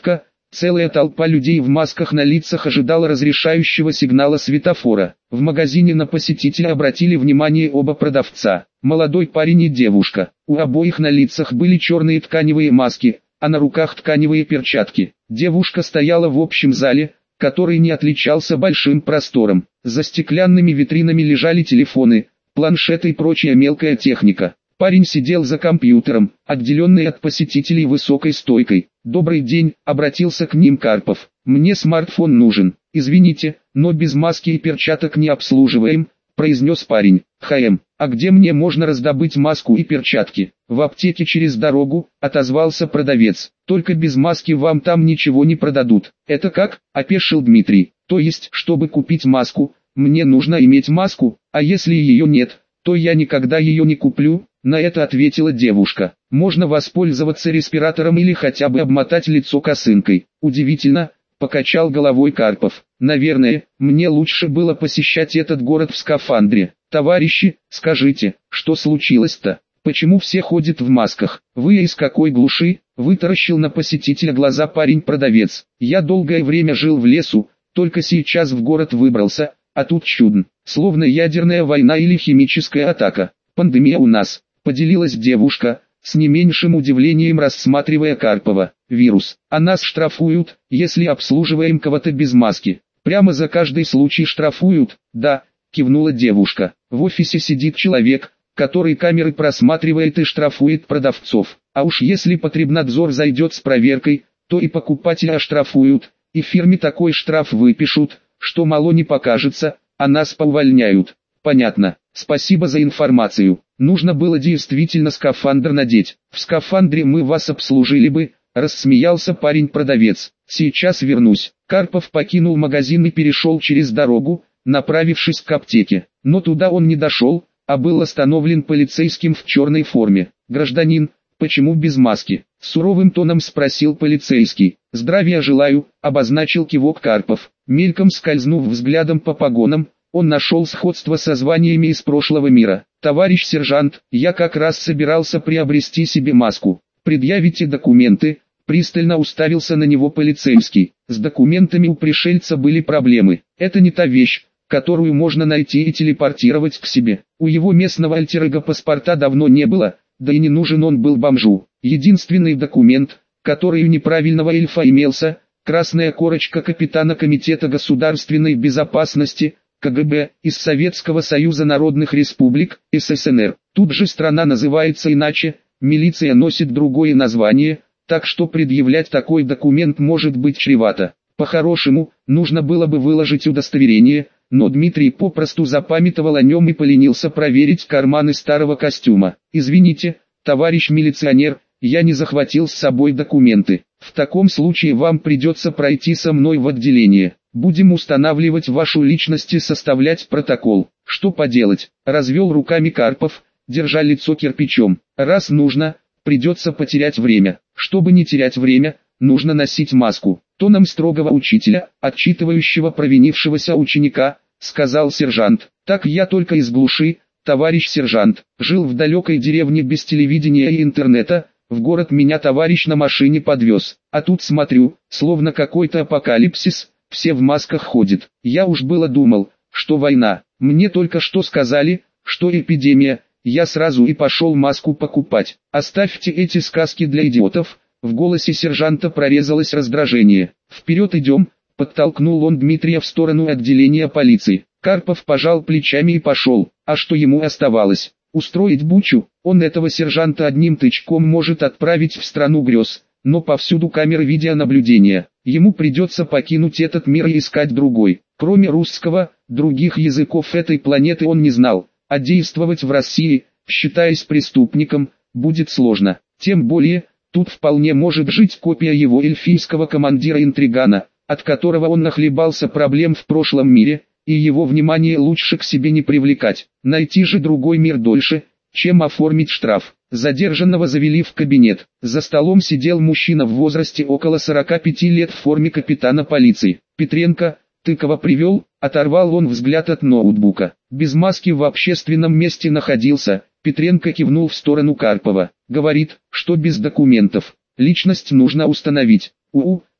Целая толпа людей в масках на лицах ожидала разрешающего сигнала светофора. В магазине на посетителя обратили внимание оба продавца, молодой парень и девушка. У обоих на лицах были черные тканевые маски, а на руках тканевые перчатки. Девушка стояла в общем зале, который не отличался большим простором. За стеклянными витринами лежали телефоны, планшеты и прочая мелкая техника. Парень сидел за компьютером, отделенный от посетителей высокой стойкой. «Добрый день», — обратился к ним Карпов. «Мне смартфон нужен. Извините, но без маски и перчаток не обслуживаем», — произнес парень. «Хм, а где мне можно раздобыть маску и перчатки?» «В аптеке через дорогу», — отозвался продавец. «Только без маски вам там ничего не продадут». «Это как?» — опешил Дмитрий. «То есть, чтобы купить маску, мне нужно иметь маску, а если ее нет, то я никогда ее не куплю?» На это ответила девушка. «Можно воспользоваться респиратором или хотя бы обмотать лицо косынкой». «Удивительно», — покачал головой Карпов. «Наверное, мне лучше было посещать этот город в скафандре». «Товарищи, скажите, что случилось-то? Почему все ходят в масках? Вы из какой глуши?» — вытаращил на посетителя глаза парень-продавец. «Я долгое время жил в лесу, только сейчас в город выбрался, а тут чудно, словно ядерная война или химическая атака. Пандемия у нас», — поделилась девушка, с не меньшим удивлением рассматривая Карпова. «Вирус. А нас штрафуют, если обслуживаем кого-то без маски. Прямо за каждый случай штрафуют?» «Да», — кивнула девушка. «В офисе сидит человек, который камеры просматривает и штрафует продавцов. А уж если потребнадзор зайдет с проверкой, то и покупателя оштрафуют, и фирме такой штраф выпишут, что мало не покажется, а нас поувольняют». «Понятно. Спасибо за информацию. Нужно было действительно скафандр надеть. В скафандре мы вас обслужили бы», — рассмеялся парень-продавец. «Сейчас вернусь». Карпов покинул магазин и перешел через дорогу, направившись к аптеке. Но туда он не дошел, а был остановлен полицейским в черной форме. «Гражданин, почему без маски?» — суровым тоном спросил полицейский. «Здравия желаю», — обозначил кивок Карпов. Мельком скользнув взглядом по погонам, он нашел сходство со званиями из прошлого мира. «Товарищ сержант, я как раз собирался приобрести себе маску. Предъявите документы», — пристально уставился на него полицейский. С документами у пришельца были проблемы. Это не та вещь, которую можно найти и телепортировать к себе. У его местного альтер-эго паспорта давно не было, да и не нужен он был бомжу. Единственный документ, который у неправильного эльфа имелся, красная корочка капитана Комитета государственной безопасности, ка гэ бэ, из Советского Союза Народных Республик, эс эс эн эр. Тут же страна называется иначе, милиция носит другое название, так что предъявлять такой документ может быть чревато. По-хорошему, нужно было бы выложить удостоверение, но Дмитрий попросту запамятовал о нем и поленился проверить карманы старого костюма. «Извините, товарищ милиционер, я не захватил с собой документы. В таком случае вам придется пройти со мной в отделение. Будем устанавливать вашу личность и составлять протокол». «Что поделать?» — развел руками Карпов, держа лицо кирпичом. «Раз нужно, придется потерять время. Чтобы не терять время, нужно носить маску». Тоном строгого учителя, отчитывающего провинившегося ученика, сказал сержант. «Так я только из глуши, товарищ сержант. Жил в далекой деревне без телевидения и интернета, в город меня товарищ на машине подвез. А тут смотрю, словно какой-то апокалипсис, все в масках ходят. Я уж было думал, что война. Мне только что сказали, что эпидемия, я сразу и пошел маску покупать. Оставьте эти сказки для идиотов». В голосе сержанта прорезалось раздражение. «Вперед идем», — подтолкнул он Дмитрия в сторону отделения полиции. Карпов пожал плечами и пошел. А что ему оставалось? Устроить бучу? Он этого сержанта одним тычком может отправить в страну грез, но повсюду камеры видеонаблюдения. Ему придется покинуть этот мир и искать другой. Кроме русского, других языков этой планеты он не знал, а действовать в России, считаясь преступником, будет сложно. Тем более, тут вполне может жить копия его эльфийского командира-интригана, от которого он нахлебался проблем в прошлом мире, и его внимание лучше к себе не привлекать. Найти же другой мир дольше, чем оформить штраф. Задержанного завели в кабинет. За столом сидел мужчина в возрасте около сорока пяти лет в форме капитана полиции. «Петренко, ты кого привел?» — оторвал он взгляд от ноутбука. Без маски в общественном месте находился. Петренко кивнул в сторону Карпова. «Говорит, что без документов. Личность нужно установить». «У-у»,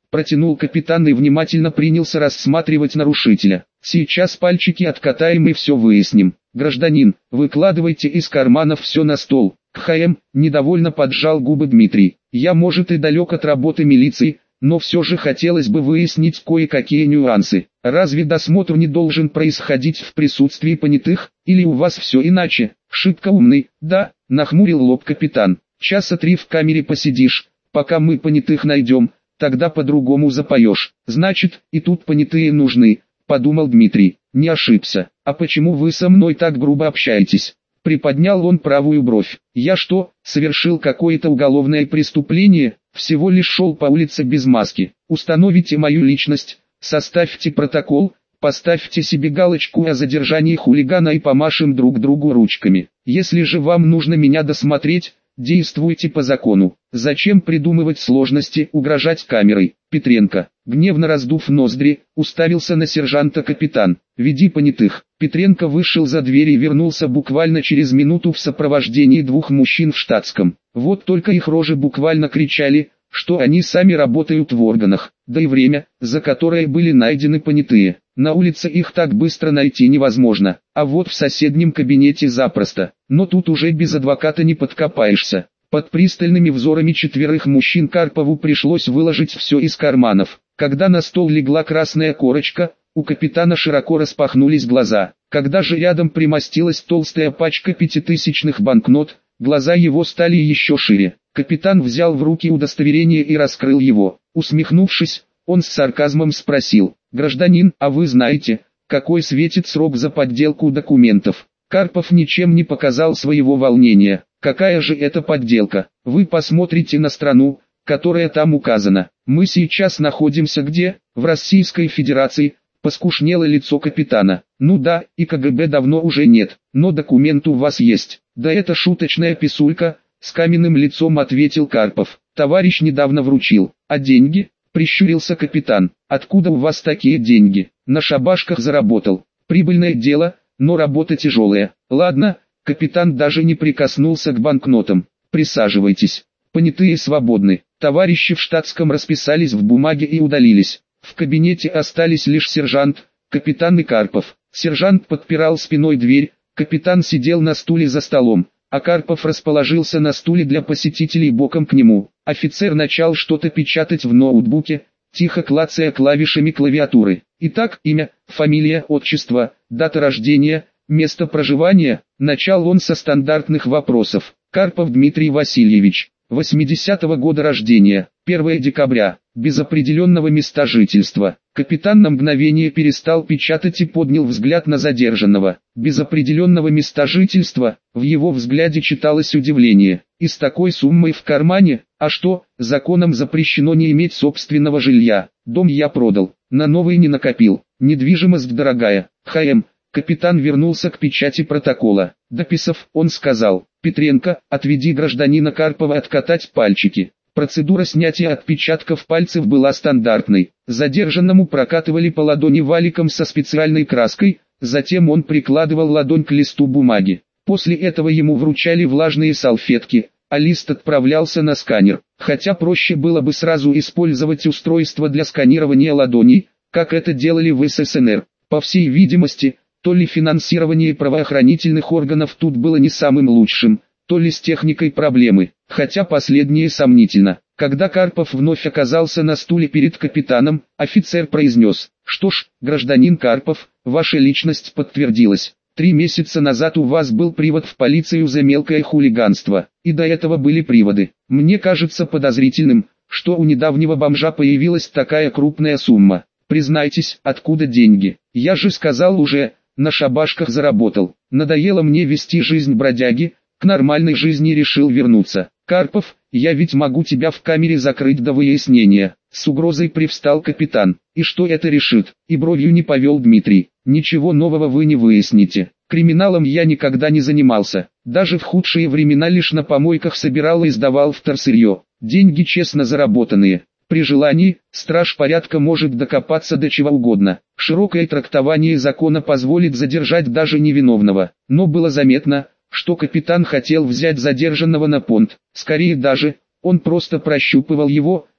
Протянул капитан и внимательно принялся рассматривать нарушителя. Сейчас пальчики откатаем и все выясним. Гражданин, выкладывайте из карманов все на стол. КХМ, недовольно поджал губы Дмитрий. Я, может, и далек от работы милиции, но все же хотелось бы выяснить кое-какие нюансы. Разве досмотр не должен происходить в присутствии понятых, или у вас все иначе? Шибко умный, да, нахмурил лоб капитан. Часа три в камере посидишь, пока мы понятых найдем, тогда по-другому запоешь. Значит, и тут понятые нужны, подумал Дмитрий. Не ошибся. А почему вы со мной так грубо общаетесь? Приподнял он правую бровь. Я что, совершил какое-то уголовное преступление? Всего лишь шел по улице без маски. Установите мою личность, составьте протокол, поставьте себе галочку о задержании хулигана и помашем друг другу ручками. Если же вам нужно меня досмотреть, действуйте по закону. Зачем придумывать сложности, угрожать камерой? Петренко, гневно раздув ноздри, уставился на сержанта капитан. Веди понятых. Петренко вышел за дверь и вернулся буквально через минуту в сопровождении двух мужчин в штатском. Вот только их рожи буквально кричали, что они сами работают в органах, да и время, за которое были найдены понятые. На улице их так быстро найти невозможно, а вот в соседнем кабинете запросто. Но тут уже без адвоката не подкопаешься. Под пристальными взорами четверых мужчин Карпову пришлось выложить все из карманов. Когда на стол легла красная корочка, у капитана широко распахнулись глаза. Когда же рядом примостилась толстая пачка пятитысячных банкнот, глаза его стали еще шире. Капитан взял в руки удостоверение и раскрыл его. Усмехнувшись, он с сарказмом спросил: «Гражданин, а вы знаете, какой светит срок за подделку документов?» Карпов ничем не показал своего волнения. «Какая же это подделка? Вы посмотрите на страну, которая там указана. Мы сейчас находимся где? В Российской Федерации». Поскушнело лицо капитана. «Ну да, и КГБ давно уже нет, но документ у вас есть». «Да это шуточная писулька», — с каменным лицом ответил Карпов. «Товарищ недавно вручил». «А деньги?» — прищурился капитан. «Откуда у вас такие деньги?» «На шабашках заработал. Прибыльное дело, но работа тяжелая». «Ладно», — капитан даже не прикоснулся к банкнотам. «Присаживайтесь. Понятые свободны». Товарищи в штатском расписались в бумаге и удалились. В кабинете остались лишь сержант, капитан и Карпов. Сержант подпирал спиной дверь, капитан сидел на стуле за столом, а Карпов расположился на стуле для посетителей боком к нему. Офицер начал что-то печатать в ноутбуке, тихо клацая клавишами клавиатуры. Итак, имя, фамилия, отчество, дата рождения, место проживания. Начал он со стандартных вопросов. Карпов Дмитрий Васильевич, восьмидесятого года рождения, первого декабря, без определенного места жительства. Капитан на мгновение перестал печатать и поднял взгляд на задержанного. Без определенного места жительства, в его взгляде читалось удивление. И с такой суммой в кармане, а что, законом запрещено не иметь собственного жилья. Дом я продал, на новый не накопил, недвижимость дорогая. ХМ. Капитан вернулся к печати протокола. Дописав, он сказал: «Петренко, отведи гражданина Карпова откатать пальчики». Процедура снятия отпечатков пальцев была стандартной. Задержанному прокатывали по ладони валиком со специальной краской, затем он прикладывал ладонь к листу бумаги. После этого ему вручали влажные салфетки, а лист отправлялся на сканер. Хотя проще было бы сразу использовать устройство для сканирования ладоней, как это делали в СССР. По всей видимости, то ли финансирование правоохранительных органов тут было не самым лучшим, то ли с техникой проблемы, хотя последнее сомнительно. Когда Карпов вновь оказался на стуле перед капитаном, офицер произнес: «Что ж, гражданин Карпов, ваша личность подтвердилась. Три месяца назад у вас был привод в полицию за мелкое хулиганство, и до этого были приводы. Мне кажется подозрительным, что у недавнего бомжа появилась такая крупная сумма. Признайтесь, откуда деньги? Я же сказал уже, на шабашках заработал. Надоело мне вести жизнь бродяги, к нормальной жизни решил вернуться. Карпов, я ведь могу тебя в камере закрыть до выяснения». С угрозой привстал капитан. «И что это решит?» И бровью не повел Дмитрий. «Ничего нового вы не выясните. Криминалом я никогда не занимался. Даже в худшие времена лишь на помойках собирал и сдавал вторсырье. Деньги честно заработанные. При желании, страж порядка может докопаться до чего угодно. Широкое трактование закона позволит задержать даже невиновного». Но было заметно, что капитан хотел взять задержанного на понт. Скорее даже, он просто прощупывал его,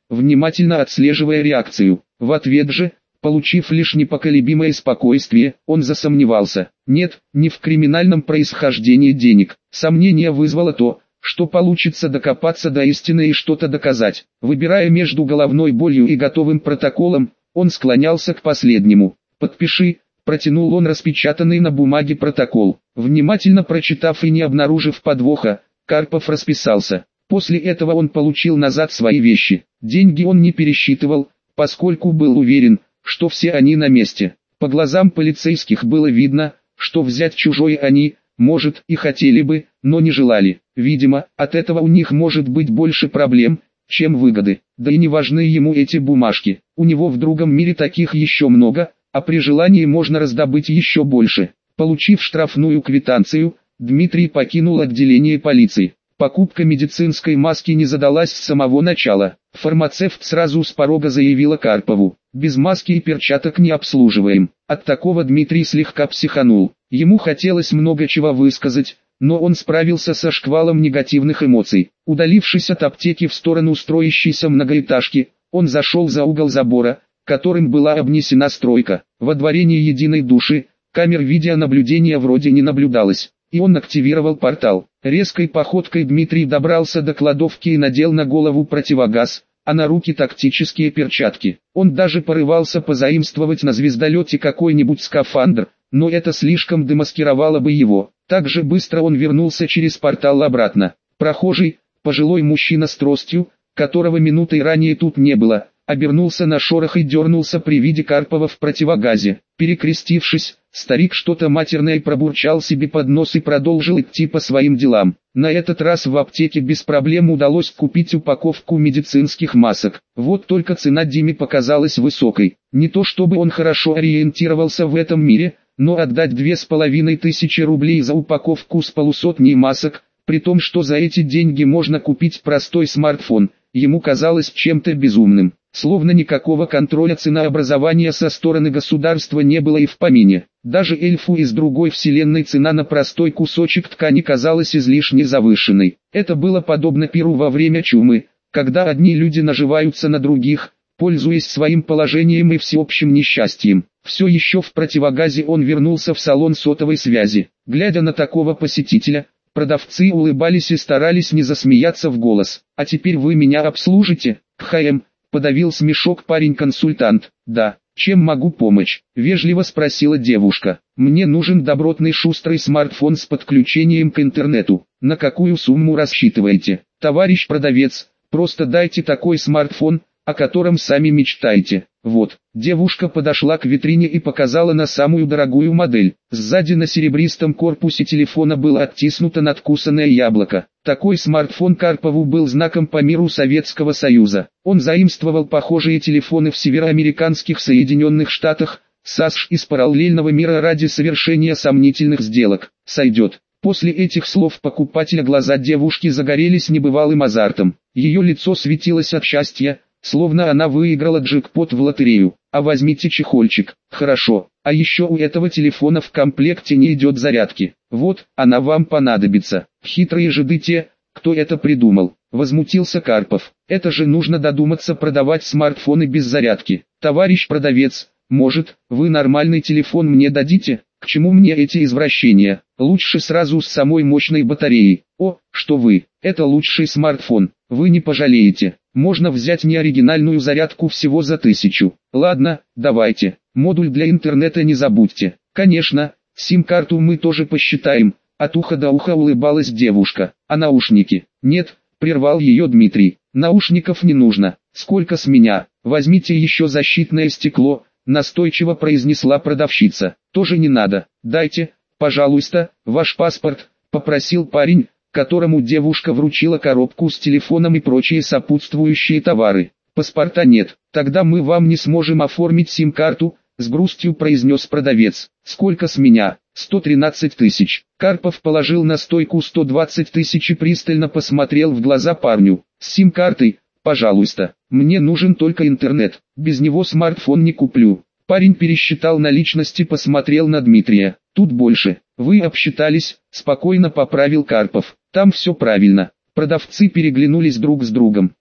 внимательно отслеживая реакцию. В ответ же, получив лишь непоколебимое спокойствие, он засомневался. Нет, не в криминальном происхождении денег. Сомнение вызвало то, что получится докопаться до истины и что-то доказать. Выбирая между головной болью и готовым протоколом, он склонялся к последнему. «Подпиши», — протянул он распечатанный на бумаге протокол. Внимательно прочитав и не обнаружив подвоха, Карпов расписался. После этого он получил назад свои вещи. Деньги он не пересчитывал, поскольку был уверен, что все они на месте. По глазам полицейских было видно, что взять чужое они, может, и хотели бы, но не желали. Видимо, от этого у них может быть больше проблем, чем выгоды. Да и не важны ему эти бумажки. У него в другом мире таких еще много, а при желании можно раздобыть еще больше. Получив штрафную квитанцию, Дмитрий покинул отделение полиции. Покупка медицинской маски не задалась с самого начала. Фармацевт сразу с порога заявила Карпову: «Без маски и перчаток не обслуживаем». От такого Дмитрий слегка психанул. Ему хотелось много чего высказать, но он справился со шквалом негативных эмоций. Удалившись от аптеки в сторону строящейся многоэтажки, он зашел за угол забора, которым была обнесена стройка. Во дворе ни единой души, камер видеонаблюдения вроде не наблюдалось. И он активировал портал. Резкой походкой Дмитрий добрался до кладовки и надел на голову противогаз, а на руки тактические перчатки. Он даже порывался позаимствовать на звездолете какой-нибудь скафандр, но это слишком демаскировало бы его. Так же быстро он вернулся через портал обратно. Прохожий, пожилой мужчина с тростью, которого минутой ранее тут не было, обернулся на шорох и дернулся при виде Карпова в противогазе. Перекрестившись, старик что-то матерное пробурчал себе под нос и продолжил идти по своим делам. На этот раз в аптеке без проблем удалось купить упаковку медицинских масок. Вот только цена Диме показалась высокой. Не то чтобы он хорошо ориентировался в этом мире, но отдать две с половиной тысячи рублей за упаковку с полусотней масок, при том, что за эти деньги можно купить простой смартфон, ему казалось чем-то безумным. Словно никакого контроля ценообразования со стороны государства не было и в помине. Даже эльфу из другой вселенной цена на простой кусочек ткани казалась излишне завышенной. Это было подобно пиру во время чумы, когда одни люди наживаются на других, пользуясь своим положением и всеобщим несчастьем. Все еще в противогазе он вернулся в салон сотовой связи. Глядя на такого посетителя, продавцы улыбались и старались не засмеяться в голос. «А теперь вы меня обслужите, ХМ?» Подавил смешок парень-консультант. «Да, чем могу помочь?» — вежливо спросила девушка. «Мне нужен добротный шустрый смартфон с подключением к интернету. На какую сумму рассчитываете?» «Товарищ продавец, просто дайте такой смартфон, о котором сами мечтаете». Вот, девушка подошла к витрине и показала на самую дорогую модель. Сзади на серебристом корпусе телефона было оттиснуто надкусанное яблоко. Такой смартфон Карпову был знаком по миру Советского Союза. Он заимствовал похожие телефоны в североамериканских Соединенных Штатах, САСШ из параллельного мира ради совершения сомнительных сделок. «Сойдет». После этих слов покупателя глаза девушки загорелись небывалым азартом. Ее лицо светилось от счастья, словно она выиграла джекпот в лотерею. «А возьмите чехольчик». «Хорошо, а еще у этого телефона в комплекте не идет зарядки. Вот, она вам понадобится». «Хитрые жиды те, кто это придумал», — возмутился Карпов. «Это же нужно додуматься продавать смартфоны без зарядки. Товарищ продавец, может, вы нормальный телефон мне дадите? К чему мне эти извращения? Лучше сразу с самой мощной батареей». «О, что вы, это лучший смартфон, вы не пожалеете. Можно взять неоригинальную зарядку всего за тысячу». «Ладно, давайте, модуль для интернета не забудьте». «Конечно, сим-карту мы тоже посчитаем». От уха до уха улыбалась девушка. «А наушники?» «Нет», прервал ее Дмитрий. «Наушников не нужно. Сколько с меня? Возьмите еще защитное стекло», настойчиво произнесла продавщица. «Тоже не надо. Дайте, пожалуйста, ваш паспорт», попросил парень, которому девушка вручила коробку с телефоном и прочие сопутствующие товары. «Паспорта нет, тогда мы вам не сможем оформить сим-карту», с грустью произнес продавец. «Сколько с меня?» сто тринадцать тысяч. Карпов положил на стойку сто двадцать тысяч и пристально посмотрел в глаза парню. «С сим-картой, пожалуйста, мне нужен только интернет, без него смартфон не куплю». Парень пересчитал наличности и посмотрел на Дмитрия. «Тут больше. Вы обсчитались», спокойно поправил Карпов. «Там все правильно». Продавцы переглянулись друг с другом.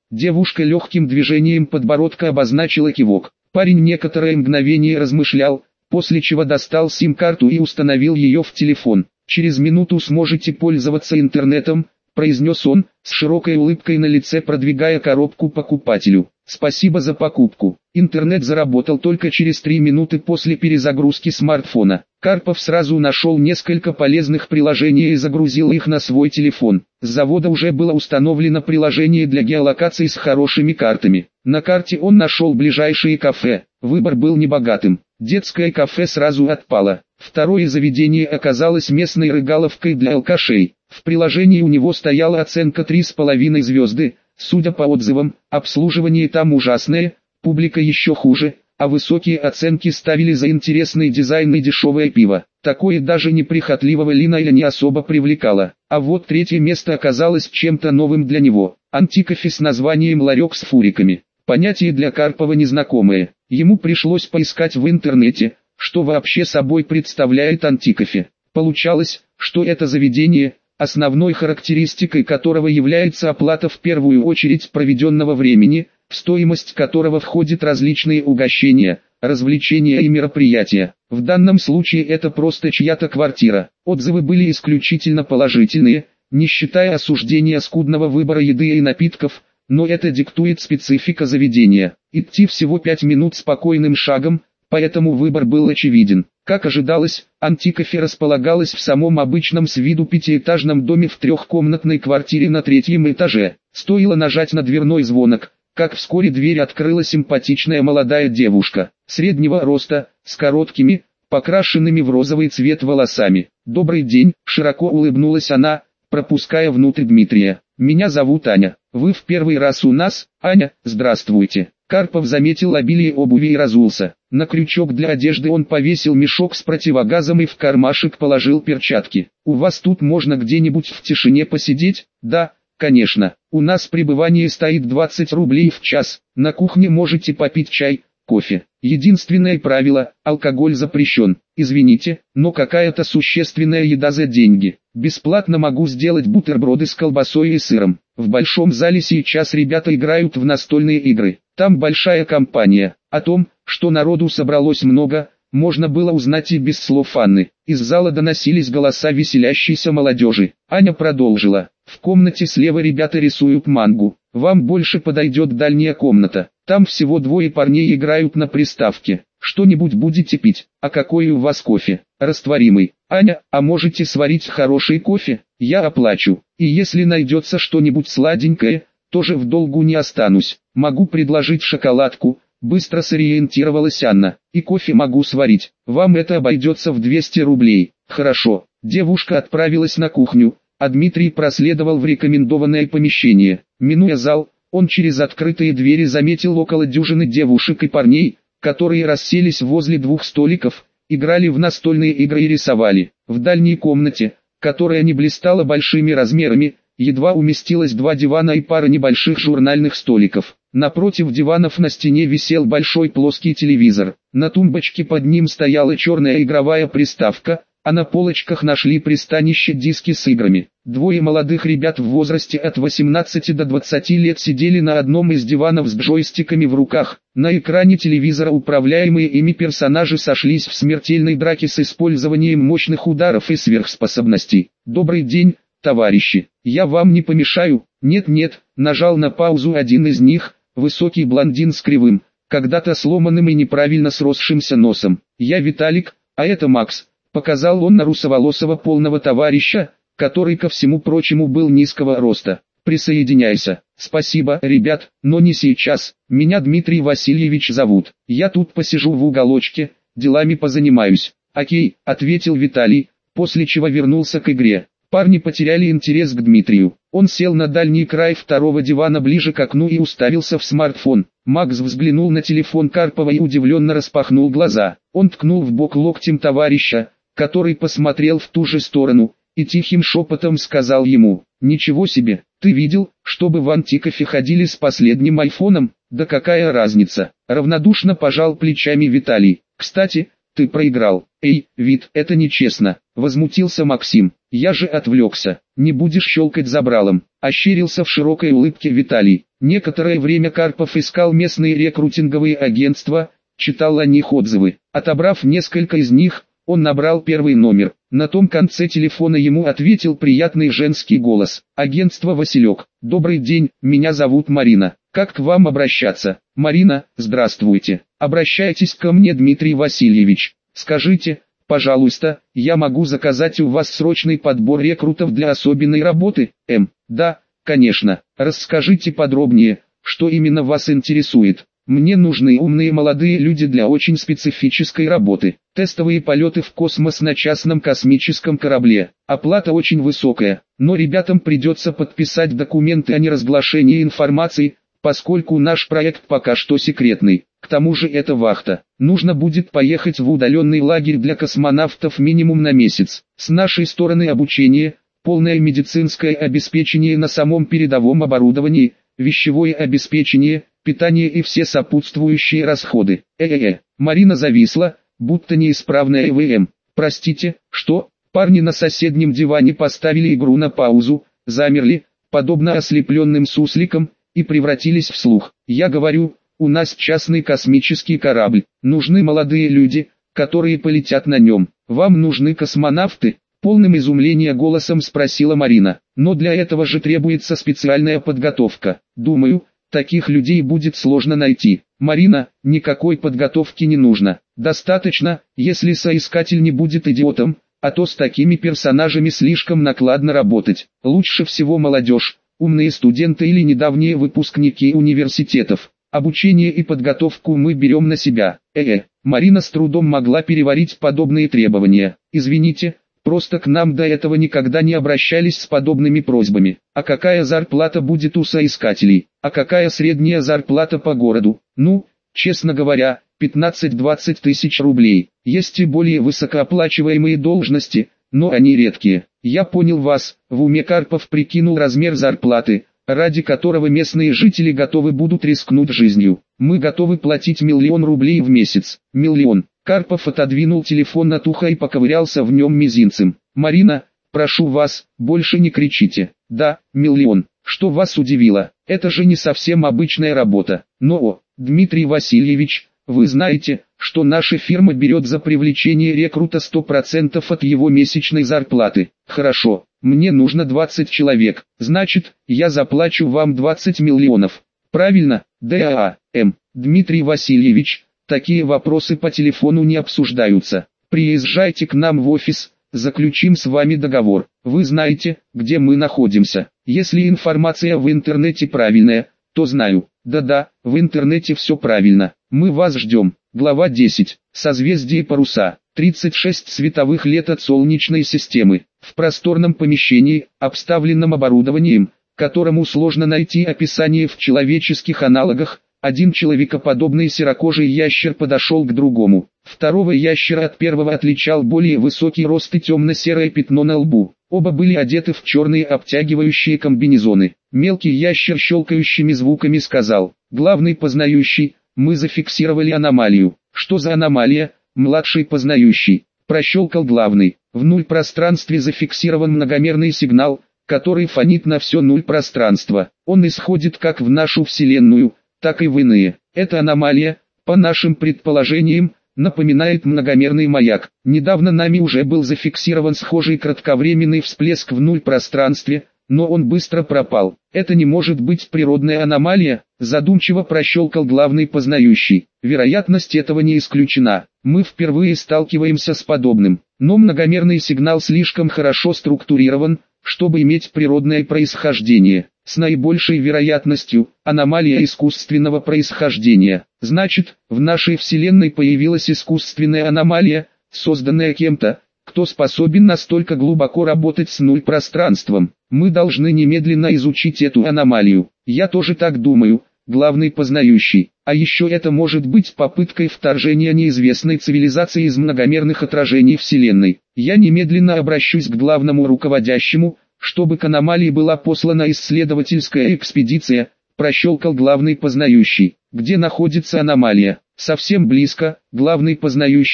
Девушка легким движением подбородка обозначила кивок. Парень некоторое мгновение размышлял, после чего достал сим-карту и установил ее в телефон. «Через минуту сможете пользоваться интернетом», — произнес он, с широкой улыбкой на лице продвигая коробку покупателю. «Спасибо за покупку». Интернет заработал только через три минуты после перезагрузки смартфона. Карпов сразу нашел несколько полезных приложений и загрузил их на свой телефон. С завода уже было установлено приложение для геолокации с хорошими картами. На карте он нашел ближайшие кафе. Выбор был небогатым. Детское кафе сразу отпало. Второе заведение оказалось местной рыгаловкой для алкашей. В приложении у него стояла оценка три с половиной звезды. Судя по отзывам, обслуживание там ужасное, публика еще хуже, а высокие оценки ставили за интересный дизайн и дешевое пиво. Такое даже неприхотливого Линайля не особо привлекало. А вот третье место оказалось чем-то новым для него. Антикофе с названием «Ларек с фуриками». Понятие для Карпова незнакомое. Ему пришлось поискать в интернете, что вообще собой представляет антикофе. Получалось, что это заведение, основной характеристикой которого является оплата в первую очередь проведенного времени, в стоимость которого входят различные угощения, развлечения и мероприятия. В данном случае это просто чья-то квартира. Отзывы были исключительно положительные, не считая осуждения скудного выбора еды и напитков, но это диктует специфика заведения. Идти всего пять минут спокойным шагом, поэтому выбор был очевиден. Как ожидалось, антикофе располагалось в самом обычном с виду пятиэтажном доме в трехкомнатной квартире на третьем этаже. Стоило нажать на дверной звонок, как вскоре дверь открыла симпатичная молодая девушка, среднего роста, с короткими, покрашенными в розовый цвет волосами. «Добрый день», — широко улыбнулась она, пропуская внутрь Дмитрия. «Меня зовут Аня. Вы в первый раз у нас?» «Аня, здравствуйте». Карпов заметил обилие обуви и разулся. На крючок для одежды он повесил мешок с противогазом и в кармашек положил перчатки. «У вас тут можно где-нибудь в тишине посидеть?» «Да, конечно. У нас пребывание стоит двадцать рублей в час. На кухне можете попить чай, кофе. Единственное правило – алкоголь запрещен. Извините, но какая-то существенная еда за деньги. Бесплатно могу сделать бутерброды с колбасой и сыром. В большом зале сейчас ребята играют в настольные игры. Там большая компания. О том, что народу собралось много, можно было узнать и без слов Анны. Из зала доносились голоса веселящейся молодежи. Аня продолжила. В комнате слева ребята рисуют мангу. Вам больше подойдет дальняя комната. Там всего двое парней играют на приставке. Что-нибудь будете пить? А какой у вас кофе? Растворимый. Аня, а можете сварить хороший кофе? Я оплачу. И если найдется что-нибудь сладенькое, тоже в долгу не останусь. Могу предложить шоколадку. Быстро сориентировалась Анна. И кофе могу сварить. Вам это обойдется в двести рублей. Хорошо. Девушка отправилась на кухню, а Дмитрий проследовал в рекомендованное помещение. Минуя зал, он через открытые двери заметил около дюжины девушек и парней, которые расселись возле двух столиков, играли в настольные игры и рисовали. В дальней комнате, которая не блистала большими размерами, едва уместилось два дивана и пара небольших журнальных столиков. Напротив диванов на стене висел большой плоский телевизор. На тумбочке под ним стояла черная игровая приставка, а на полочках нашли пристанище диски с играми. Двое молодых ребят в возрасте от восемнадцати до двадцати лет сидели на одном из диванов с джойстиками в руках. На экране телевизора управляемые ими персонажи сошлись в смертельной драке с использованием мощных ударов и сверхспособностей. «Добрый день, товарищи, я вам не помешаю?» «Нет-нет», нажал на паузу один из них, высокий блондин с кривым, когда-то сломанным и неправильно сросшимся носом. «Я Виталик, а это Макс», показал он на русоволосого полного товарища, который ко всему прочему был низкого роста. «Присоединяйся». «Спасибо, ребят, но не сейчас. Меня Дмитрий Васильевич зовут. Я тут посижу в уголочке, делами позанимаюсь». «Окей», ответил Виталий, после чего вернулся к игре. Парни потеряли интерес к Дмитрию. Он сел на дальний край второго дивана ближе к окну и уставился в смартфон. Макс взглянул на телефон Карпова и удивленно распахнул глаза. Он ткнул в бок локтем товарища, который посмотрел в ту же сторону, и тихим шепотом сказал ему: «Ничего себе, ты видел, чтобы в антикофе ходили с последним айфоном? Да какая разница?» Равнодушно пожал плечами Виталий. «Кстати, ты проиграл. Эй, вид, это нечестно, возмутился Максим. Я же отвлекся, не будешь щелкать забралом, ощерился в широкой улыбке Виталий. Некоторое время Карпов искал местные рекрутинговые агентства, читал о них отзывы. Отобрав несколько из них, он набрал первый номер. На том конце телефона ему ответил приятный женский голос. Агентство «Василек». Добрый день, меня зовут Марина. Как к вам обращаться? Марина, здравствуйте. Обращайтесь ко мне, Дмитрий Васильевич. Скажите, пожалуйста, я могу заказать у вас срочный подбор рекрутов для особенной работы? М. Да, конечно. Расскажите подробнее, что именно вас интересует. Мне нужны умные молодые люди для очень специфической работы. Тестовые полеты в космос на частном космическом корабле. Оплата очень высокая, но ребятам придется подписать документы о неразглашении информации, поскольку наш проект пока что секретный. К тому же это вахта. Нужно будет поехать в удаленный лагерь для космонавтов минимум на месяц. С нашей стороны обучение, полное медицинское обеспечение на самом передовом оборудовании, вещевое обеспечение, питание и все сопутствующие расходы. Э-э-э, Марина зависла, будто неисправная И В М. Простите, что? Парни на соседнем диване поставили игру на паузу, замерли, подобно ослепленным сусликам, и превратились в слух. Я говорю, у нас частный космический корабль, нужны молодые люди, которые полетят на нем. Вам нужны космонавты? Полным изумления голосом спросила Марина. Но для этого же требуется специальная подготовка. Думаю, таких людей будет сложно найти. Марина, никакой подготовки не нужно. Достаточно, если соискатель не будет идиотом, а то с такими персонажами слишком накладно работать. Лучше всего молодежь, умные студенты или недавние выпускники университетов. Обучение и подготовку мы берем на себя. Э-э, Марина с трудом могла переварить подобные требования. Извините, просто к нам до этого никогда не обращались с подобными просьбами. А какая зарплата будет у соискателей? А какая средняя зарплата по городу? Ну, честно говоря, пятнадцать-двадцать тысяч рублей. Есть и более высокооплачиваемые должности, но они редкие. Я понял вас. В уме Карпов прикинул размер зарплаты, ради которого местные жители готовы будут рискнуть жизнью. Мы готовы платить миллион рублей в месяц. Миллион. Карпов отодвинул телефон от уха и поковырялся в нем мизинцем. Марина, прошу вас, больше не кричите. Да, миллион. Что вас удивило? Это же не совсем обычная работа. Но, Дмитрий Васильевич, вы знаете, что наша фирма берет за привлечение рекрута сто процентов от его месячной зарплаты. Хорошо, мне нужно двадцать человек, значит, я заплачу вам двадцать миллионов. Правильно? Да, М. Дмитрий Васильевич, такие вопросы по телефону не обсуждаются. Приезжайте к нам в офис, заключим с вами договор. Вы знаете, где мы находимся. Если информация в интернете правильная, то знаю. Да-да, в интернете все правильно. Мы вас ждем. Глава десять. Созвездие Паруса. тридцать шесть световых лет от Солнечной системы. В просторном помещении, обставленном оборудованием, которому сложно найти описание в человеческих аналогах, один человекоподобный серокожий ящер подошел к другому. Второго ящера от первого отличал более высокий рост и темно-серое пятно на лбу. Оба были одеты в черные обтягивающие комбинезоны. Мелкий ящер щелкающими звуками сказал: «Главный познающий, мы зафиксировали аномалию». «Что за аномалия, младший познающий?» Прощелкал главный. «В нуль пространстве зафиксирован многомерный сигнал, который фонит на все нуль пространство. Он исходит как в нашу Вселенную, так и в иные. Эта аномалия, по нашим предположениям, напоминает многомерный маяк. Недавно нами уже был зафиксирован схожий кратковременный всплеск в нуль пространстве, но он быстро пропал. Это не может быть природная аномалия, задумчиво прощелкал главный познающий. Вероятность этого не исключена. Мы впервые сталкиваемся с подобным, но многомерный сигнал слишком хорошо структурирован, чтобы иметь природное происхождение. С наибольшей вероятностью, аномалия искусственного происхождения. Значит, в нашей Вселенной появилась искусственная аномалия, созданная кем-то, кто способен настолько глубоко работать с нуль пространством. Мы должны немедленно изучить эту аномалию. Я тоже так думаю, главный познающий. А еще это может быть попыткой вторжения неизвестной цивилизации из многомерных отражений Вселенной. Я немедленно обращусь к главному руководящему, чтобы к аномалии была послана исследовательская экспедиция, прощелкал главный познающий. Где находится аномалия? Совсем близко, главный познающий,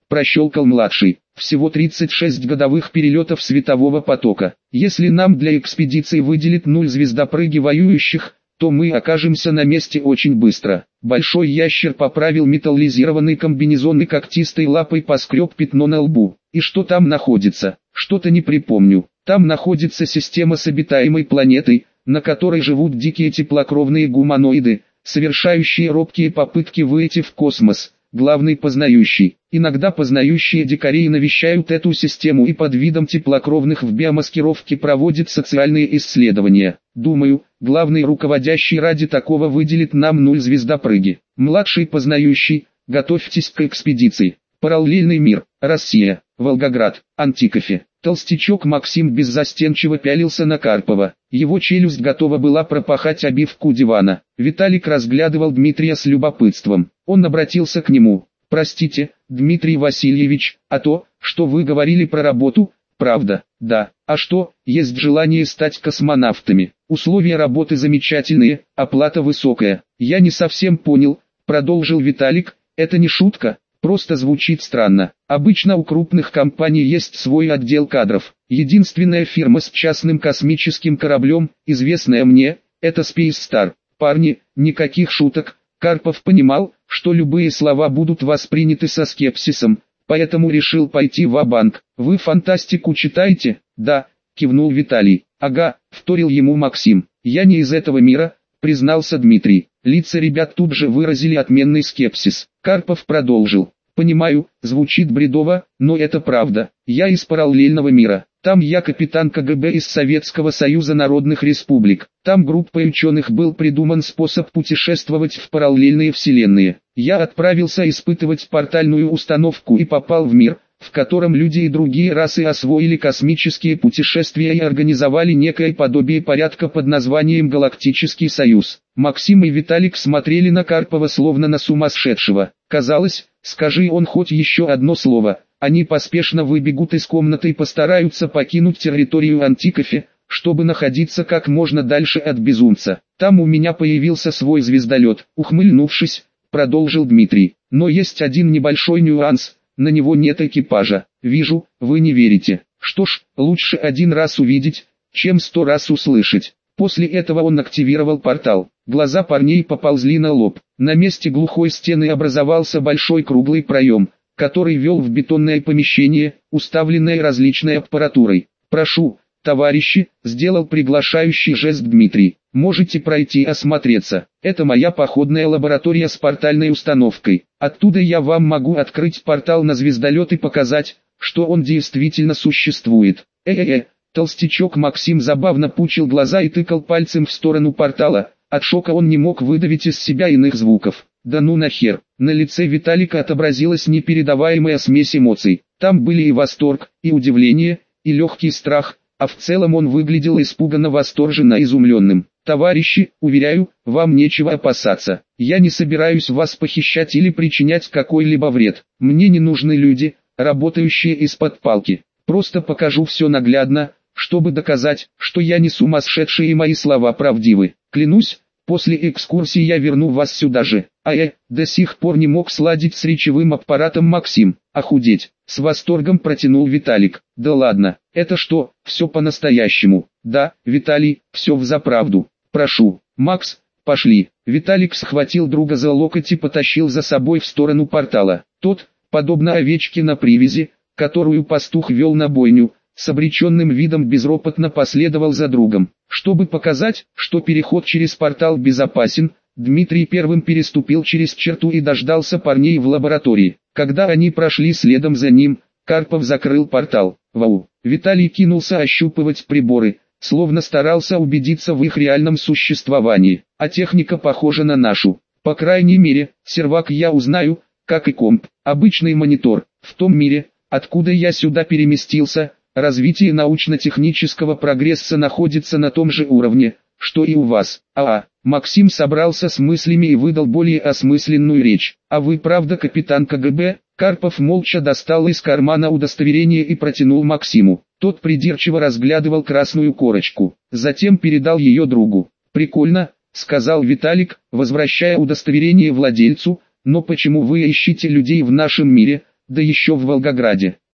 прощелкал младший. Всего тридцать шесть годовых перелетов светового потока. Если нам для экспедиции выделит нуль звездопрыги воюющих, то мы окажемся на месте очень быстро. Большой ящер поправил металлизированный комбинезон и когтистой лапой поскреб пятно на лбу. И что там находится? Что-то не припомню. Там находится система с обитаемой планетой, на которой живут дикие теплокровные гуманоиды, совершающие робкие попытки выйти в космос. Главный познающий. Иногда познающие дикари навещают эту систему и под видом теплокровных в биомаскировке проводят социальные исследования. Думаю, главный руководящий ради такого выделит нам нуль звездопрыги. Младший познающий, готовьтесь к экспедиции. Параллельный мир, Россия, Волгоград, Антикофе. Толстячок Максим беззастенчиво пялился на Карпова. Его челюсть готова была пропахать обивку дивана. Виталик разглядывал Дмитрия с любопытством. Он обратился к нему. «Простите, Дмитрий Васильевич, а то, что вы говорили про работу, правда?» «Да. А что, есть желание стать космонавтами? Условия работы замечательные, оплата высокая». «Я не совсем понял», — продолжил Виталик, — «это не шутка?» Просто звучит странно. Обычно у крупных компаний есть свой отдел кадров. Единственная фирма с частным космическим кораблем, известная мне, это Space Star. Парни, никаких шуток. Карпов понимал, что любые слова будут восприняты со скепсисом, поэтому решил пойти ва-банк. «Вы фантастику читаете?» «Да», кивнул Виталий. «Ага», вторил ему Максим. «Я не из этого мира», признался Дмитрий. Лица ребят тут же выразили отменный скепсис. Карпов продолжил. «Понимаю, звучит бредово, но это правда. Я из параллельного мира. Там я капитан ка гэ бэ из Советского Союза Народных Республик. Там группой ученых был придуман способ путешествовать в параллельные вселенные. Я отправился испытывать портальную установку и попал в мир, в котором люди и другие расы освоили космические путешествия и организовали некое подобие порядка под названием Галактический Союз». Максим и Виталик смотрели на Карпова словно на сумасшедшего. Казалось, скажи он хоть еще одно слово, они поспешно выбегут из комнаты и постараются покинуть территорию Антикофе, чтобы находиться как можно дальше от безумца. «Там у меня появился свой звездолет», ухмыльнувшись, продолжил Дмитрий. «Но есть один небольшой нюанс, на него нет экипажа. Вижу, вы не верите. Что ж, лучше один раз увидеть, чем сто раз услышать». После этого он активировал портал. Глаза парней поползли на лоб. На месте глухой стены образовался большой круглый проем, который вел в бетонное помещение, уставленное различной аппаратурой. «Прошу, товарищи», сделал приглашающий жест Дмитрий. «Можете пройти осмотреться. Это моя походная лаборатория с портальной установкой. Оттуда я вам могу открыть портал на звездолет и показать, что он действительно существует». «Э-э-э». Толстячок Максим забавно пучил глаза и тыкал пальцем в сторону портала. От шока он не мог выдавить из себя иных звуков. «Да ну нахер!» На лице Виталика отобразилась непередаваемая смесь эмоций. Там были и восторг, и удивление, и легкий страх, а в целом он выглядел испуганно восторженно изумленным. «Товарищи, уверяю, вам нечего опасаться. Я не собираюсь вас похищать или причинять какой-либо вред. Мне не нужны люди, работающие из-под палки. Просто покажу все наглядно, чтобы доказать, что я не сумасшедший и мои слова правдивы. Клянусь, после экскурсии я верну вас сюда же». А э, до сих пор не мог сладить с речевым аппаратом Максим. «Охудеть», с восторгом протянул Виталик. «Да ладно, это что, все по-настоящему?» «Да, Виталий, все взаправду. Прошу, Макс, пошли». Виталик схватил друга за локоть и потащил за собой в сторону портала. Тот, подобно овечке на привязи, которую пастух вел на бойню, с обреченным видом безропотно последовал за другом. Чтобы показать, что переход через портал безопасен, Дмитрий первым переступил через черту и дождался парней в лаборатории. Когда они прошли следом за ним, Карпов закрыл портал. «Вау!» Виталий кинулся ощупывать приборы, словно старался убедиться в их реальном существовании. «А техника похожа на нашу. По крайней мере, сервак я узнаю, как и комп. Обычный монитор. В том мире, откуда я сюда переместился, развитие научно-технического прогресса находится на том же уровне, что и у вас». А-а, Максим собрался с мыслями и выдал более осмысленную речь. «А вы правда капитан ка гэ бэ?» Карпов молча достал из кармана удостоверение и протянул Максиму. Тот придирчиво разглядывал красную корочку, затем передал ее другу. «Прикольно», — сказал Виталик, возвращая удостоверение владельцу, «но почему вы ищете людей в нашем мире, да еще в Волгограде.